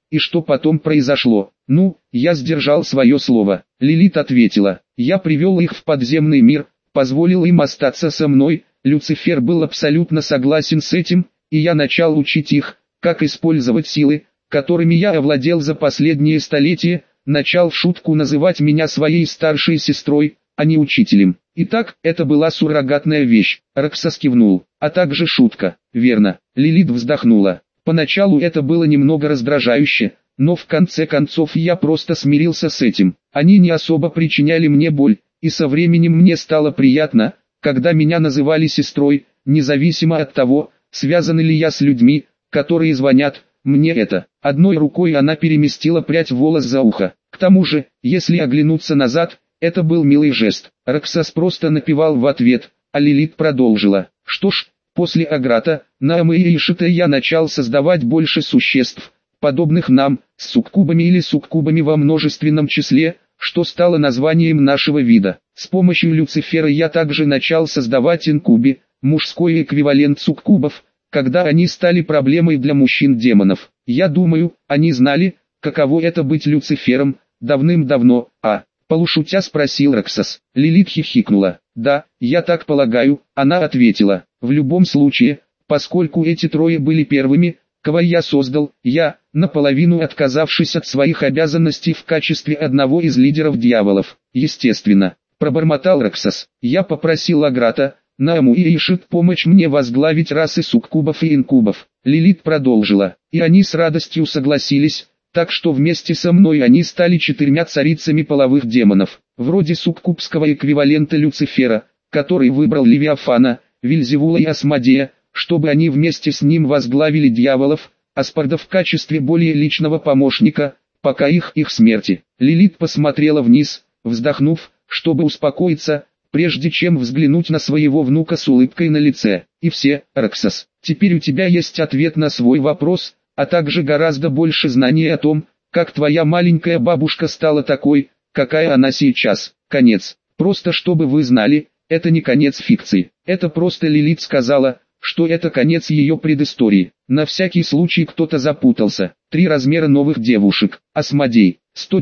и что потом произошло? Ну, я сдержал свое слово. Лилит ответила, я привел их в подземный мир, позволил им остаться со мной. Люцифер был абсолютно согласен с этим, и я начал учить их, как использовать силы, которыми я овладел за последние столетия, начал в шутку называть меня своей старшей сестрой, а не учителем. Итак, это была суррогатная вещь. Роксас кивнул, а также шутка. Верно. Лилит вздохнула. Поначалу это было немного раздражающе, но в конце концов я просто смирился с этим. Они не особо причиняли мне боль, и со временем мне стало приятно, когда меня называли сестрой, независимо от того, связаны ли я с людьми, которые звонят мне это. Одной рукой она переместила прядь волос за ухо. К тому же, если оглянуться назад, это был милый жест. Роксас просто напевал в ответ, а Лилит продолжила. Что ж, после Аграта, Наамы и Ишита я начал создавать больше существ, подобных нам, с суккубами или суккубами во множественном числе, что стало названием нашего вида. С помощью Люцифера я также начал создавать инкуби, мужской эквивалент суккубов, когда они стали проблемой для мужчин-демонов. Я думаю, они знали, каково это быть Люцифером, давным-давно, полушутя спросил Роксас. Лилит хихикнула. Да, я так полагаю, она ответила. В любом случае, поскольку эти трое были первыми, кого я создал, я, наполовину отказавшись от своих обязанностей в качестве одного из лидеров дьяволов. Естественно, пробормотал Роксас. Я попросил Аграта, Нааму и Ишит помочь мне возглавить расы суккубов и инкубов. Лилит продолжила. И они с радостью согласились, так что вместе со мной они стали 4 царицами половых демонов, вроде суккубского эквивалента Люцифера, который выбрал Левиафана, Вельзевула и Асмодея, чтобы они вместе с ним возглавили дьяволов, Аспарда в качестве более личного помощника, пока их смерти. Лилит посмотрела вниз, вздохнув, чтобы успокоиться, прежде чем взглянуть на своего внука с улыбкой на лице. И все, Роксас, теперь у тебя есть ответ на свой вопрос, а также гораздо больше знаний о том, как твоя маленькая бабушка стала такой, какая она сейчас. Конец. Просто чтобы вы знали, это не конец фикции. Это просто Лилит сказала, что это конец ее предыстории. На всякий случай кто-то запутался. 3 размера новых девушек. Асмодей,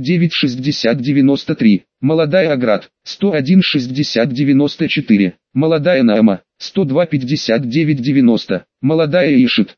109-60-93. Молодая Аграт, 101-60-94. Молодая Наама, 102-59-90. Молодая Ишит,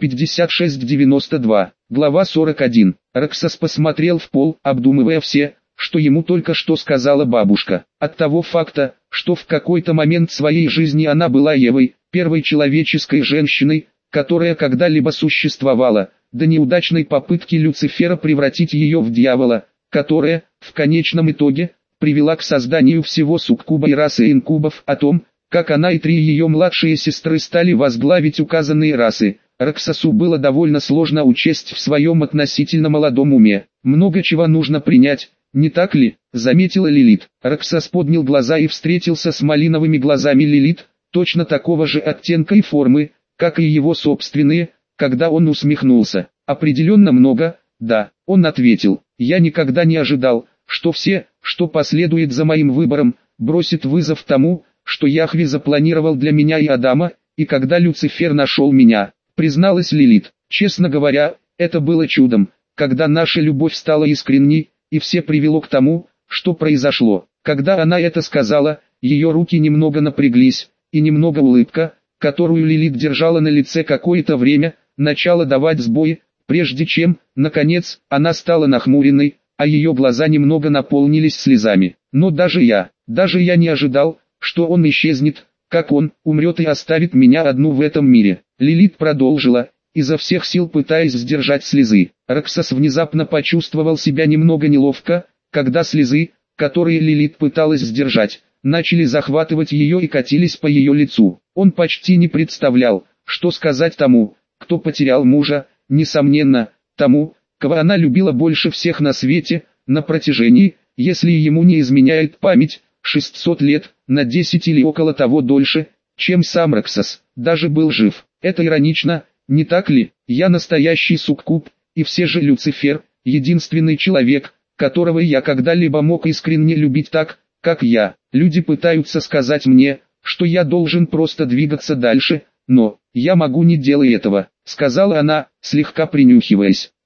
156-92. Глава 41. Роксас посмотрел в пол, обдумывая все, что ему только что сказала бабушка. От того факта, что в какой-то момент своей жизни она была Евой, первой человеческой женщиной, которая когда-либо существовала, до неудачной попытки Люцифера превратить ее в дьявола, которая, в конечном итоге, привела к созданию всего суккуба и расы инкубов. О том, как она и 3 ее младшие сестры стали возглавить указанные расы, Роксасу было довольно сложно учесть в своем относительно молодом уме. Много чего нужно принять, не так ли, заметила Лилит. Роксас поднял глаза и встретился с малиновыми глазами Лилит, точно такого же оттенка и формы, как и его собственные, когда он усмехнулся. Определенно много, да, он ответил. Я никогда не ожидал, что все, что последует за моим выбором, бросит вызов тому, что Яхве запланировал для меня и Адама, и когда Люцифер нашел меня, призналась Лилит. Честно говоря, это было чудом, когда наша любовь стала искренней, и все привело к тому, что произошло. Когда она это сказала, ее руки немного напряглись, и немного улыбка, которую Лилит держала на лице какое-то время, начала давать сбои, прежде чем, наконец, она стала нахмуренной, а ее глаза немного наполнились слезами. Но даже я не ожидал, что он исчезнет, как он умрет и оставит меня одну в этом мире. Лилит продолжила, изо всех сил пытаясь сдержать слезы. Роксас внезапно почувствовал себя немного неловко, когда слезы, которые Лилит пыталась сдержать, начали захватывать ее и катились по ее лицу. Он почти не представлял, что сказать тому, кто потерял мужа, несомненно, тому, кого она любила больше всех на свете, на протяжении, если ему не изменяет память, 600 лет, на 10 или около того дольше, чем сам Роксас, даже был жив. Это иронично, не так ли? Я настоящий суккуб, и все же Люцифер, единственный человек, которого я когда-либо мог искренне любить так, как я. Люди пытаются сказать мне, что я должен просто двигаться дальше, но я могу не делать этого, сказала она, слегка принюхиваясь.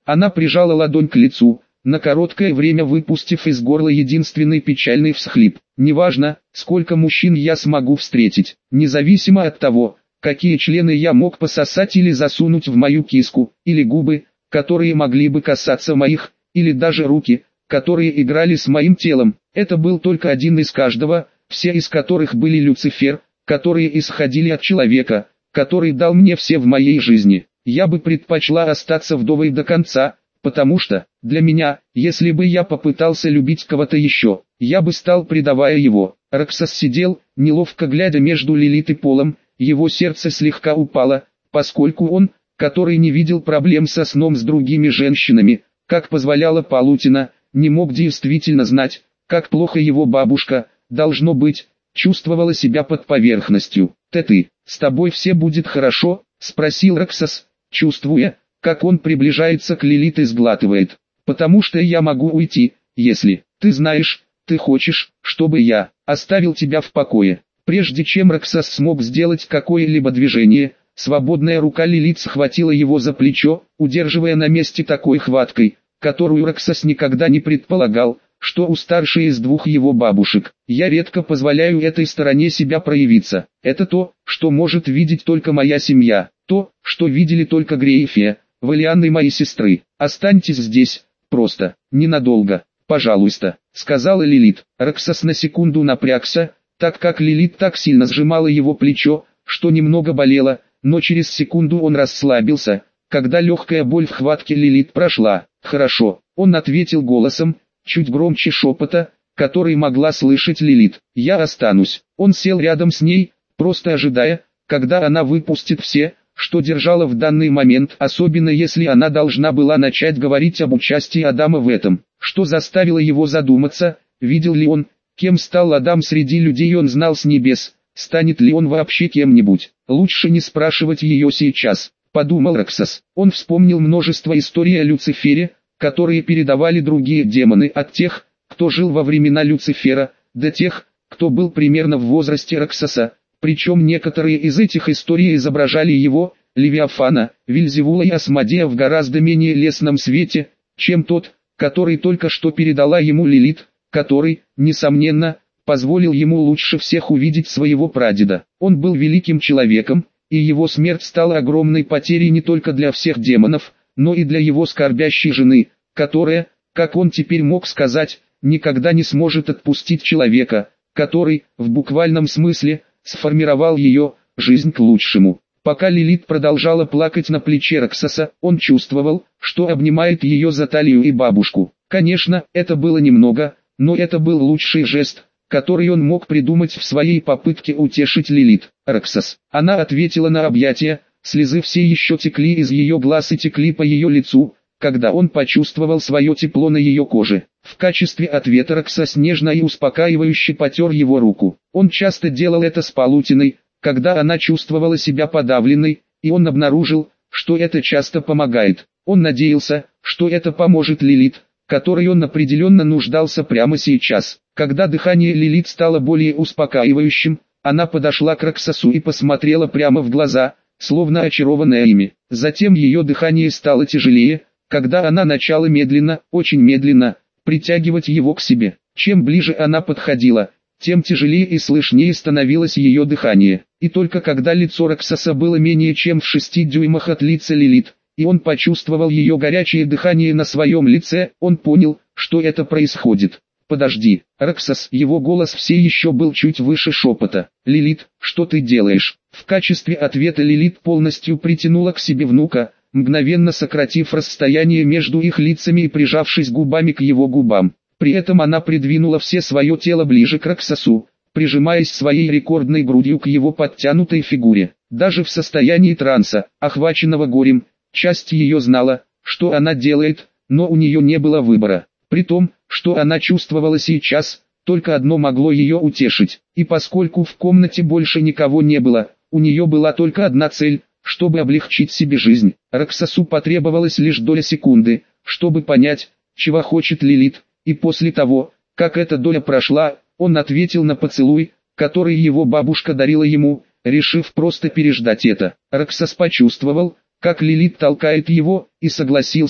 Она прижала ладонь к лицу, на короткое время выпустив из горла единственный печальный всхлип. «Неважно, сколько мужчин я смогу встретить, независимо от того, какие члены я мог пососать или засунуть в мою киску, или губы, которые могли бы касаться моих, или даже руки, которые играли с моим телом. Это был только один из каждого, все из которых были Люцифер, которые исходили от человека, который дал мне все в моей жизни. Я бы предпочла остаться вдовой до конца, потому что, для меня, если бы я попытался любить кого-то еще, я бы стал предавая его». Роксос сидел, неловко глядя между Лилит и Полом, его сердце слегка упало, поскольку он, который не видел проблем со сном с другими женщинами, как позволяла Полутина, не мог действительно знать, как плохо его бабушка, должно быть, чувствовала себя под поверхностью. «Ты, с тобой все будет хорошо?» — спросил Роксос, чувствуя, как он приближается к Лилит и сглатывает. «Потому что я могу уйти, если, ты знаешь, ты хочешь, чтобы я оставил тебя в покое». Прежде чем Роксос смог сделать какое-либо движение, свободная рука Лилит схватила его за плечо, удерживая на месте такой хваткой, которую Роксос никогда не предполагал, что у старшей из двух его бабушек. «Я редко позволяю этой стороне себя проявиться. Это то, что может видеть только моя семья, то, что видели только Грейфия, Валиан и мои сестры. Останьтесь здесь, просто, ненадолго, пожалуйста», — сказала Лилит. Роксос на секунду напрягся, так как Лилит так сильно сжимала его плечо, что немного болело, но через секунду он расслабился, когда легкая боль в хватке Лилит прошла. «Хорошо», — он ответил голосом, чуть громче шепота, который могла слышать Лилит. «Я останусь». Он сел рядом с ней, просто ожидая, когда она выпустит все, что держала в данный момент, особенно если она должна была начать говорить об участии Адама в этом, что заставило его задуматься, видел ли он, кем стал Адам среди людей, он знал с небес, станет ли он вообще кем-нибудь. Лучше не спрашивать ее сейчас, подумал Роксос. Он вспомнил множество историй о Люцифере, которые передавали другие демоны, от тех, кто жил во времена Люцифера, до тех, кто был примерно в возрасте Роксоса. Причем некоторые из этих историй изображали его, Левиафана, Вельзевула и Асмодея в гораздо менее лестном свете, чем тот, который только что передала ему Лилит, который, несомненно, позволил ему лучше всех увидеть своего прадеда. Он был великим человеком, и его смерть стала огромной потерей не только для всех демонов, но и для его скорбящей жены, которая, как он теперь мог сказать, никогда не сможет отпустить человека, который, в буквальном смысле, сформировал ее жизнь к лучшему. Пока Лилит продолжала плакать на плече Роксоса, он чувствовал, что обнимает ее за талию и бабушку. Конечно, это было немного, но это был лучший жест, который он мог придумать в своей попытке утешить Лилит. «Роксос». Она ответила на объятия, слезы все еще текли из ее глаз и текли по ее лицу, когда он почувствовал свое тепло на ее коже. В качестве ответа Роксос нежно и успокаивающе потер его руку. Он часто делал это с Полутиной, когда она чувствовала себя подавленной, и он обнаружил, что это часто помогает. Он надеялся, что это поможет Лилит, которой он определенно нуждался прямо сейчас. Когда дыхание Лилит стало более успокаивающим, она подошла к Роксосу и посмотрела прямо в глаза, словно очарованная ими. Затем ее дыхание стало тяжелее, когда она начала медленно, очень медленно, притягивать его к себе. Чем ближе она подходила, тем тяжелее и слышнее становилось ее дыхание. И только когда лицо Роксоса было менее чем в 6 дюймах от лица Лилит, и он почувствовал ее горячее дыхание на своем лице, он понял, что это происходит. «Подожди, Роксос», его голос все еще был чуть выше шепота. «Лилит, что ты делаешь?» В качестве ответа Лилит полностью притянула к себе внука, мгновенно сократив расстояние между их лицами и прижавшись губами к его губам. При этом она придвинула все свое тело ближе к Роксосу, прижимаясь своей рекордной грудью к его подтянутой фигуре. Даже в состоянии транса, охваченного горем, часть ее знала, что она делает, но у нее не было выбора. При том, что она чувствовала сейчас, только одно могло ее утешить. И поскольку в комнате больше никого не было, у нее была только одна цель, чтобы облегчить себе жизнь. Роксосу потребовалось лишь доля секунды, чтобы понять, чего хочет Лилит, и после того, как эта доля прошла, он ответил на поцелуй, который его бабушка дарила ему, решив просто переждать это. Роксос почувствовал, как Лилит толкает его, и согласился,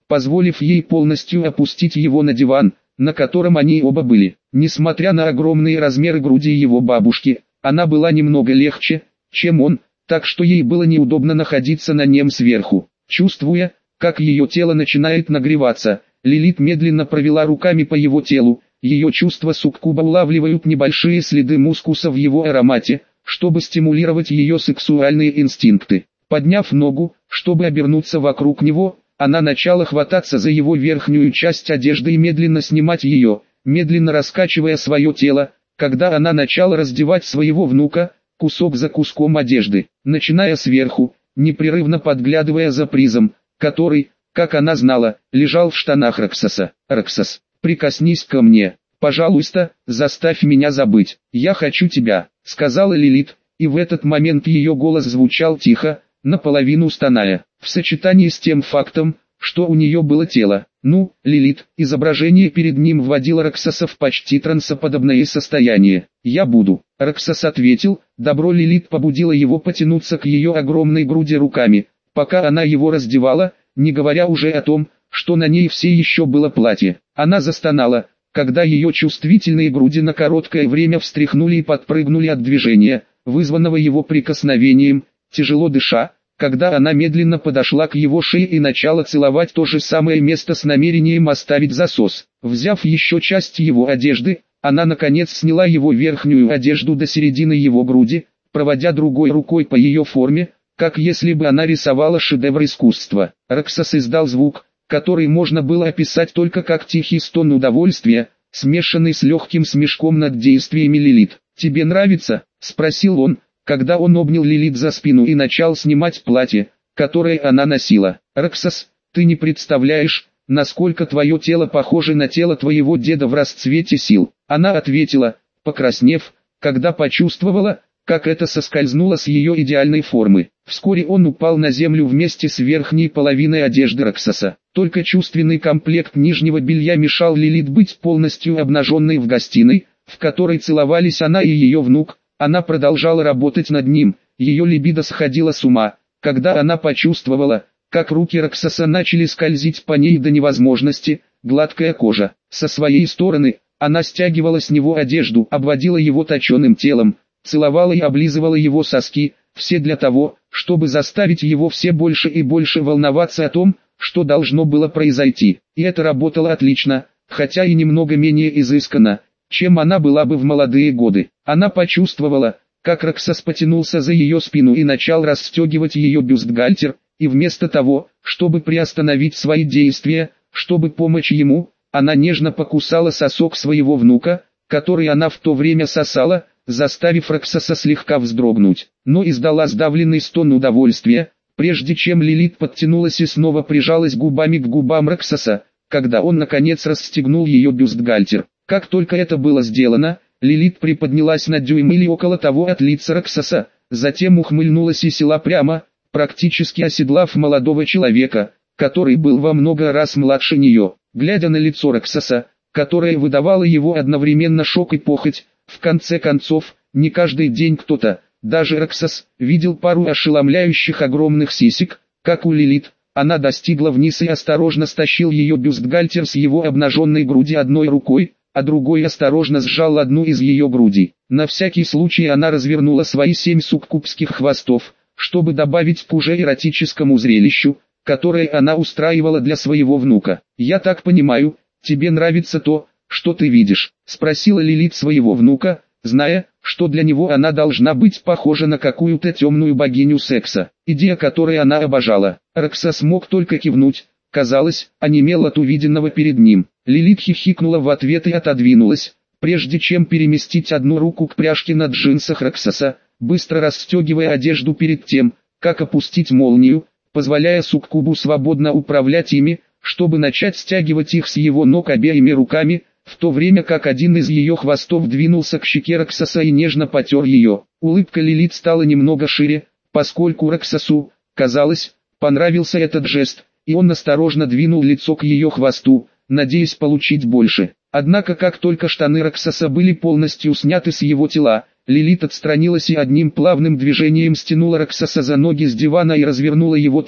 позволив ей полностью опустить его на диван, на котором они оба были. Несмотря на огромные размеры груди его бабушки, она была немного легче, чем он, так что ей было неудобно находиться на нем сверху. Чувствуя, как ее тело начинает нагреваться, Лилит медленно провела руками по его телу. Ее чувства суккуба улавливают небольшие следы мускуса в его аромате, чтобы стимулировать ее сексуальные инстинкты. Подняв ногу, чтобы обернуться вокруг него, она начала хвататься за его верхнюю часть одежды и медленно снимать ее, медленно раскачивая свое тело, когда она начала раздевать своего внука, кусок за куском одежды, начиная сверху, непрерывно подглядывая за призом, который, как она знала, лежал в штанах Роксоса. «Роксос, прикоснись ко мне, пожалуйста, заставь меня забыть, я хочу тебя», — сказала Лилит, и в этот момент ее голос звучал тихо, наполовину стоная, в сочетании с тем фактом, что у нее было тело. «Ну, Лилит», изображение перед ним вводило Роксоса в почти трансоподобное состояние. «Я буду», — Роксос ответил. Добро. Лилит побудила его потянуться к ее огромной груди руками, пока она его раздевала, не говоря уже о том, что на ней все еще было платье. Она застонала, когда ее чувствительные груди на короткое время встряхнули и подпрыгнули от движения, вызванного его прикосновением, тяжело дыша, когда она медленно подошла к его шее и начала целовать то же самое место с намерением оставить засос. Взяв еще часть его одежды, она наконец сняла его верхнюю одежду до середины его груди, проводя другой рукой по ее форме, как если бы она рисовала шедевр искусства. Роксос издал звук, который можно было описать только как тихий стон удовольствия, смешанный с легким смешком над действиями Лилит. «Тебе нравится?» – спросил он, когда он обнял Лилит за спину и начал снимать платье, которое она носила. «Роксос, ты не представляешь, насколько твое тело похоже на тело твоего деда в расцвете сил». Она ответила, покраснев, когда почувствовала, как это соскользнуло с ее идеальной формы. Вскоре он упал на землю вместе с верхней половиной одежды Роксоса. Только чувственный комплект нижнего белья мешал Лилит быть полностью обнаженной в гостиной, в которой целовались она и ее внук. Она продолжала работать над ним, ее либидо сходило с ума, когда она почувствовала, как руки Роксоса начали скользить по ней до невозможности. Гладкая кожа. Со своей стороны, она стягивала с него одежду, обводила его точеным телом, целовала и облизывала его соски, все для того, чтобы заставить его все больше и больше волноваться о том, что должно было произойти. И это работало отлично, хотя и немного менее изысканно, чем она была бы в молодые годы. Она почувствовала, как Роксос потянулся за ее спину и начал расстегивать ее бюстгальтер, и вместо того, чтобы приостановить свои действия, чтобы помочь ему, она нежно покусала сосок своего внука, который она в то время сосала, заставив Роксоса слегка вздрогнуть, но издала сдавленный стон удовольствия, прежде чем Лилит подтянулась и снова прижалась губами к губам Роксоса, когда он наконец расстегнул ее бюстгальтер. Как только это было сделано, Лилит приподнялась на дюйм или около того от лица Роксоса, затем ухмыльнулась и села прямо, практически оседлав молодого человека, который был во много раз младше нее. Глядя на лицо Роксоса, которое выдавало его одновременно шок и похоть, в конце концов, не каждый день кто-то, даже Роксос, видел пару ошеломляющих огромных сисек, как у Лилит. Она достигла вниз и осторожно стащил ее бюстгальтер с его обнаженной груди одной рукой, а другой осторожно сжал одну из ее грудей. На всякий случай она развернула свои 7 суккубских хвостов, чтобы добавить к уже эротическому зрелищу, которое она устраивала для своего внука. «Я так понимаю, тебе нравится то, что ты видишь?» – спросила Лилит своего внука, зная, что для него она должна быть похожа на какую-то темную богиню секса, идея которой она обожала. Роксос мог только кивнуть, казалось, онемел от увиденного перед ним. Лилит хихикнула в ответ и отодвинулась, прежде чем переместить одну руку к пряжке на джинсах Роксоса, быстро расстегивая одежду перед тем, как опустить молнию, позволяя суккубу свободно управлять ими, чтобы начать стягивать их с его ног обеими руками, в то время как один из ее хвостов двинулся к щеке Роксоса и нежно потер ее. Улыбка Лилит стала немного шире, поскольку Роксосу, казалось, понравился этот жест, и он осторожно двинул лицо к ее хвосту, надеясь получить больше. Однако как только штаны Роксоса были полностью сняты с его тела, Лилит отстранилась и одним плавным движением стянула Роксоса за ноги с дивана и развернула его так,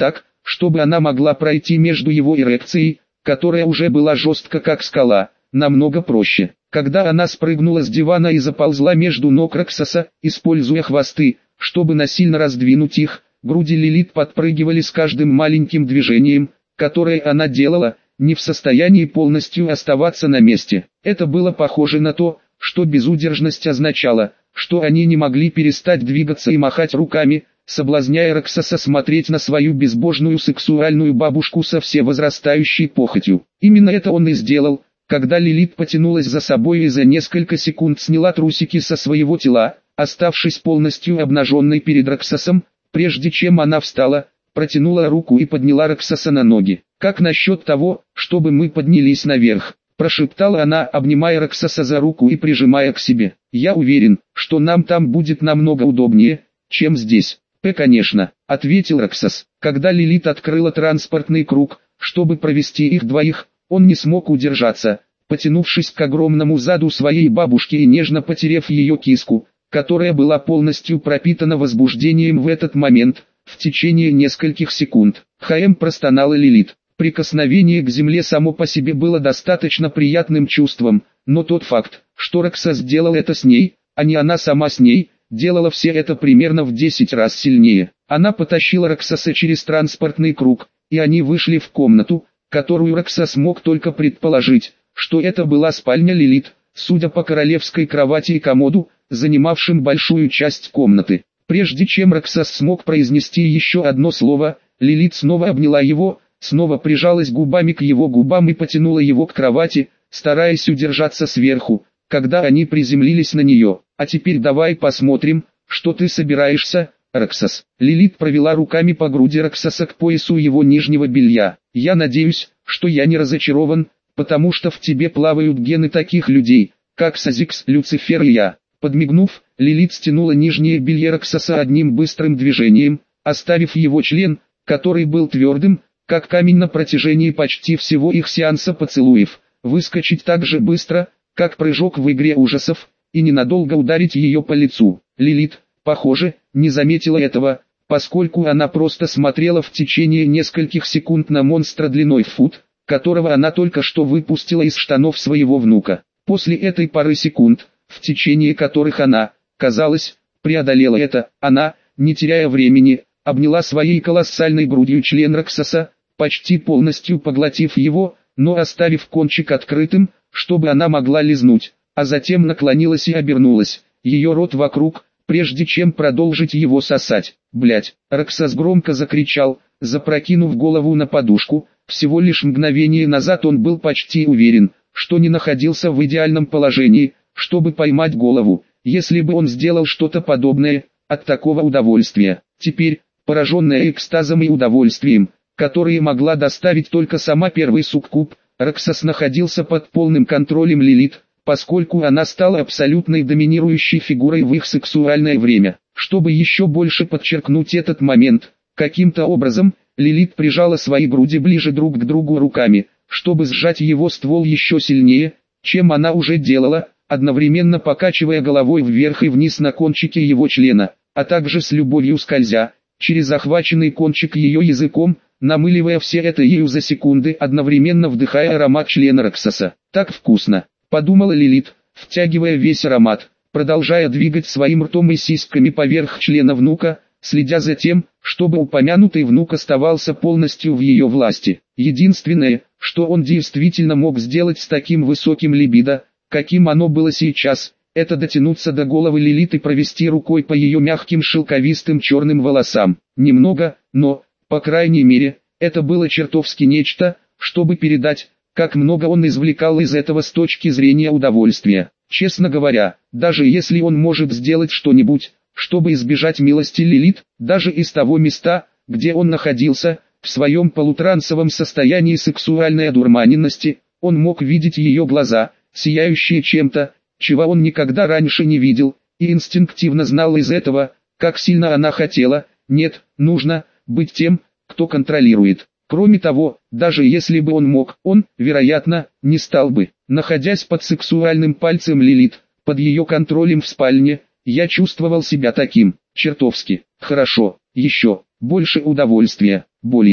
чтобы она могла пройти между его эрекцией, которая уже была жестко как скала, намного проще. Когда она спрыгнула с дивана и заползла между ног Роксоса, используя хвосты, чтобы насильно раздвинуть их, груди Лилит подпрыгивали с каждым маленьким движением, которое она делала, не в состоянии полностью оставаться на месте. Это было похоже на то, что безудержность означала, что они не могли перестать двигаться и махать руками, соблазняя Роксоса смотреть на свою безбожную сексуальную бабушку со всевозрастающей похотью. Именно это он и сделал, когда Лилит потянулась за собой и за несколько секунд сняла трусики со своего тела, оставшись полностью обнаженной перед Роксосом, прежде чем она встала, протянула руку и подняла Роксоса на ноги. «Как насчет того, чтобы мы поднялись наверх?» – прошептала она, обнимая Роксоса за руку и прижимая к себе. «Я уверен, что нам там будет намного удобнее, чем здесь». «Конечно», – ответил Роксос. Когда Лилит открыла транспортный круг, чтобы провести их двоих, он не смог удержаться, потянувшись к огромному заду своей бабушки и нежно потерев ее киску, которая была полностью пропитана возбуждением в этот момент, в течение нескольких секунд. Простонала Лилит. Прикосновение к земле само по себе было достаточно приятным чувством, но тот факт, что Роксос сделал это с ней, а не она сама с ней, делало все это примерно в 10 раз сильнее. Она потащила Роксоса через транспортный круг, и они вышли в комнату, которую Роксос мог только предположить, что это была спальня Лилит, судя по королевской кровати и комоду, занимавшим большую часть комнаты. Прежде чем Роксос смог произнести еще одно слово, Лилит снова обняла его, снова прижалась губами к его губам и потянула его к кровати, стараясь удержаться сверху, когда они приземлились на нее. «А теперь давай посмотрим, что ты собираешься, Роксос». Лилит провела руками по груди Роксоса к поясу его нижнего белья. «Я надеюсь, что я не разочарован, потому что в тебе плавают гены таких людей, как Сазикс, Люцифер и я». Подмигнув, Лилит стянула нижнее белье Роксоса одним быстрым движением, оставив его член, который был твердым, как камень на протяжении почти всего их сеанса поцелуев, выскочить так же быстро, как прыжок в игре ужасов, и ненадолго ударить ее по лицу. Лилит, похоже, не заметила этого, поскольку она просто смотрела в течение нескольких секунд на монстра длиной в фут, которого она только что выпустила из штанов своего внука. После этой пары секунд, в течение которых она, казалось, преодолела это, она, не теряя времени, обняла своей колоссальной грудью член Роксоса, почти полностью поглотив его, но оставив кончик открытым, чтобы она могла лизнуть, а затем наклонилась и обернулась, ее рот вокруг, прежде чем продолжить его сосать. «Блядь!» Роксос громко закричал, запрокинув голову на подушку. Всего лишь мгновение назад он был почти уверен, что не находился в идеальном положении, чтобы поймать голову, если бы он сделал что-то подобное, от такого удовольствия. Теперь, пораженная экстазом и удовольствием, которые могла доставить только сама первый суккуб, Роксос находился под полным контролем Лилит, поскольку она стала абсолютной доминирующей фигурой в их сексуальное время. Чтобы еще больше подчеркнуть этот момент, каким-то образом, Лилит прижала свои груди ближе друг к другу руками, чтобы сжать его ствол еще сильнее, чем она уже делала, одновременно покачивая головой вверх и вниз на кончике его члена, а также с любовью скользя, через охваченный кончик ее языком, намыливая все это ею за секунды, одновременно вдыхая аромат члена Роксоса. «Так вкусно», — подумала Лилит, втягивая весь аромат, продолжая двигать своим ртом и сиськами поверх члена внука, следя за тем, чтобы упомянутый внук оставался полностью в ее власти. Единственное, что он действительно мог сделать с таким высоким либидо, каким оно было сейчас, это дотянуться до головы Лилит и провести рукой по ее мягким шелковистым черным волосам. Немного, но, по крайней мере, это было чертовски нечто, чтобы передать, как много он извлекал из этого с точки зрения удовольствия. Честно говоря, даже если он может сделать что-нибудь, чтобы избежать милости Лилит, даже из того места, где он находился, в своем полутрансовом состоянии сексуальной одурманенности, он мог видеть ее глаза, сияющие чем-то, чего он никогда раньше не видел, и инстинктивно знал из этого, как сильно она хотела, нет, нужно, быть тем, кто контролирует. Кроме того, даже если бы он мог, он, вероятно, не стал бы. Находясь под сексуальным пальцем Лилит, под ее контролем в спальне, я чувствовал себя таким, чертовски, хорошо, еще, больше удовольствия, более.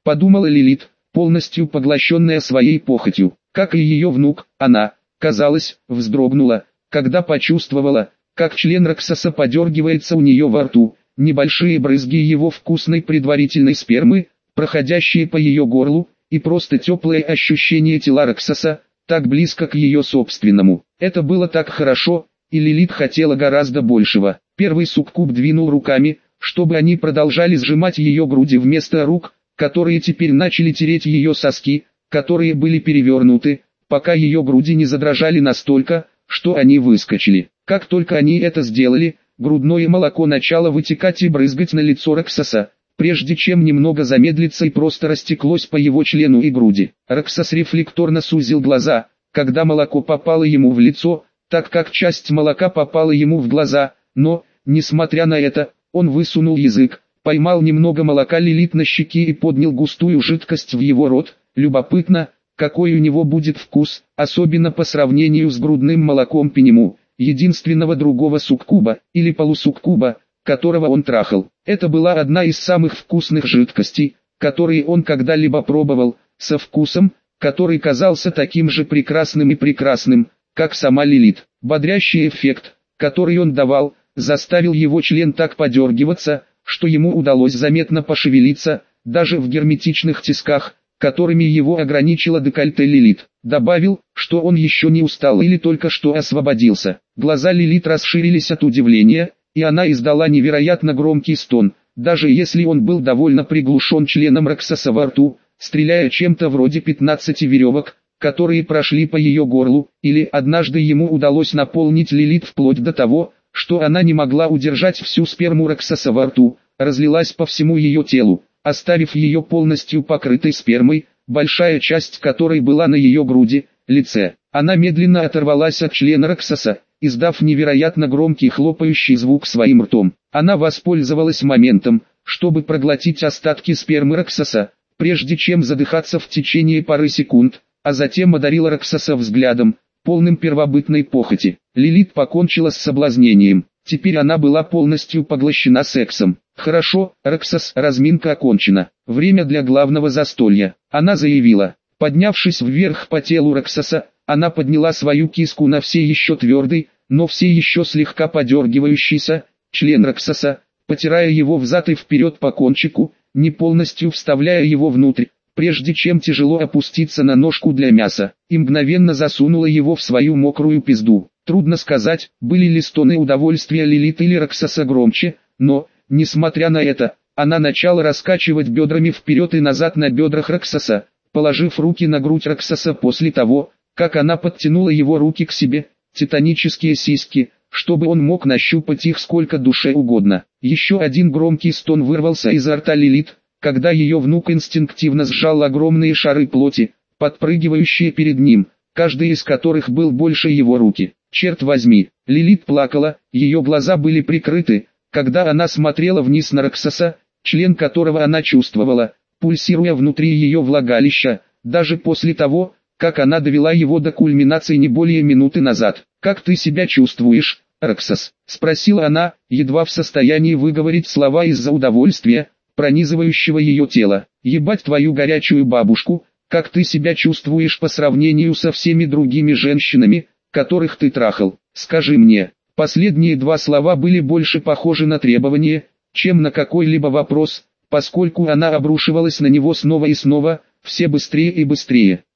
подумала Лилит, полностью поглощенная своей похотью. Как и ее внук, она, казалось, вздрогнула, когда почувствовала, как член Роксоса подергивается у нее во рту, небольшие брызги его вкусной предварительной спермы, проходящие по ее горлу, и просто теплое ощущение тела Роксоса, так близко к ее собственному. Это было так хорошо, и Лилит хотела гораздо большего. Первый суккуб двинул руками, чтобы они продолжали сжимать ее груди вместо рук, которые теперь начали тереть ее соски, которые были перевернуты, пока ее груди не задрожали настолько, что они выскочили. Как только они это сделали, грудное молоко начало вытекать и брызгать на лицо Роксоса, прежде чем немного замедлиться и просто растеклось по его члену и груди. Роксос рефлекторно сузил глаза, когда молоко попало ему в лицо, так как часть молока попала ему в глаза, но, несмотря на это, он высунул язык, поймал немного молока Лилит на щеке и поднял густую жидкость в его рот. Любопытно, какой у него будет вкус, особенно по сравнению с грудным молоком Пенему, единственного другого суккуба, или полусуккуба, которого он трахал. Это была одна из самых вкусных жидкостей, которые он когда-либо пробовал, со вкусом, который казался таким же прекрасным и прекрасным, как сама Лилит. Бодрящий эффект, который он давал, заставил его член так подергиваться, что ему удалось заметно пошевелиться, даже в герметичных тисках, которыми его ограничила декольте Лилит. Добавил, что он еще не устал или только что освободился. Глаза Лилит расширились от удивления, и она издала невероятно громкий стон, даже если он был довольно приглушен членом Роксоса во рту, стреляя чем-то вроде 15 веревок, которые прошли по ее горлу, или однажды ему удалось наполнить Лилит вплоть до того, что она не могла удержать всю сперму Роксоса во рту, разлилась по всему ее телу, оставив ее полностью покрытой спермой, большая часть которой была на ее груди, лице. Она медленно оторвалась от члена Роксоса, издав невероятно громкий хлопающий звук своим ртом. Она воспользовалась моментом, чтобы проглотить остатки спермы Роксоса, прежде чем задыхаться в течение пары секунд, а затем одарила Роксоса взглядом, полным первобытной похоти. Лилит покончила с соблазнением. Теперь она была полностью поглощена сексом. «Хорошо, Роксос, разминка окончена. Время для главного застолья», — она заявила. Поднявшись вверх по телу Роксоса, она подняла свою киску на все еще твердый, но все еще слегка подергивающийся, член Роксоса, потирая его взад и вперед по кончику, не полностью вставляя его внутрь, прежде чем тяжело опуститься на ножку для мяса, и мгновенно засунула его в свою мокрую пизду. Трудно сказать, были ли стоны удовольствия Лилит или Роксоса громче, но, несмотря на это, она начала раскачивать бедрами вперед и назад на бедрах Роксоса, положив руки на грудь Роксоса после того, как она подтянула его руки к себе, титанические сиськи, чтобы он мог нащупать их сколько душе угодно. Еще один громкий стон вырвался изо рта Лилит, когда ее внук инстинктивно сжал огромные шары плоти, подпрыгивающие перед ним, каждый из которых был больше его руки. Черт возьми, Лилит плакала, ее глаза были прикрыты, когда она смотрела вниз на Роксоса, член которого она чувствовала, пульсируя внутри ее влагалища, даже после того, как она довела его до кульминации не более минуты назад. «Как ты себя чувствуешь, Роксос?» — спросила она, едва в состоянии выговорить слова из-за удовольствия, пронизывающего ее тело. «Ебать твою горячую бабушку, как ты себя чувствуешь по сравнению со всеми другими женщинами, которых ты трахал? Скажи мне». Последние два слова были больше похожи на требование, чем на какой-либо вопрос, поскольку она обрушивалась на него снова и снова, все быстрее и быстрее.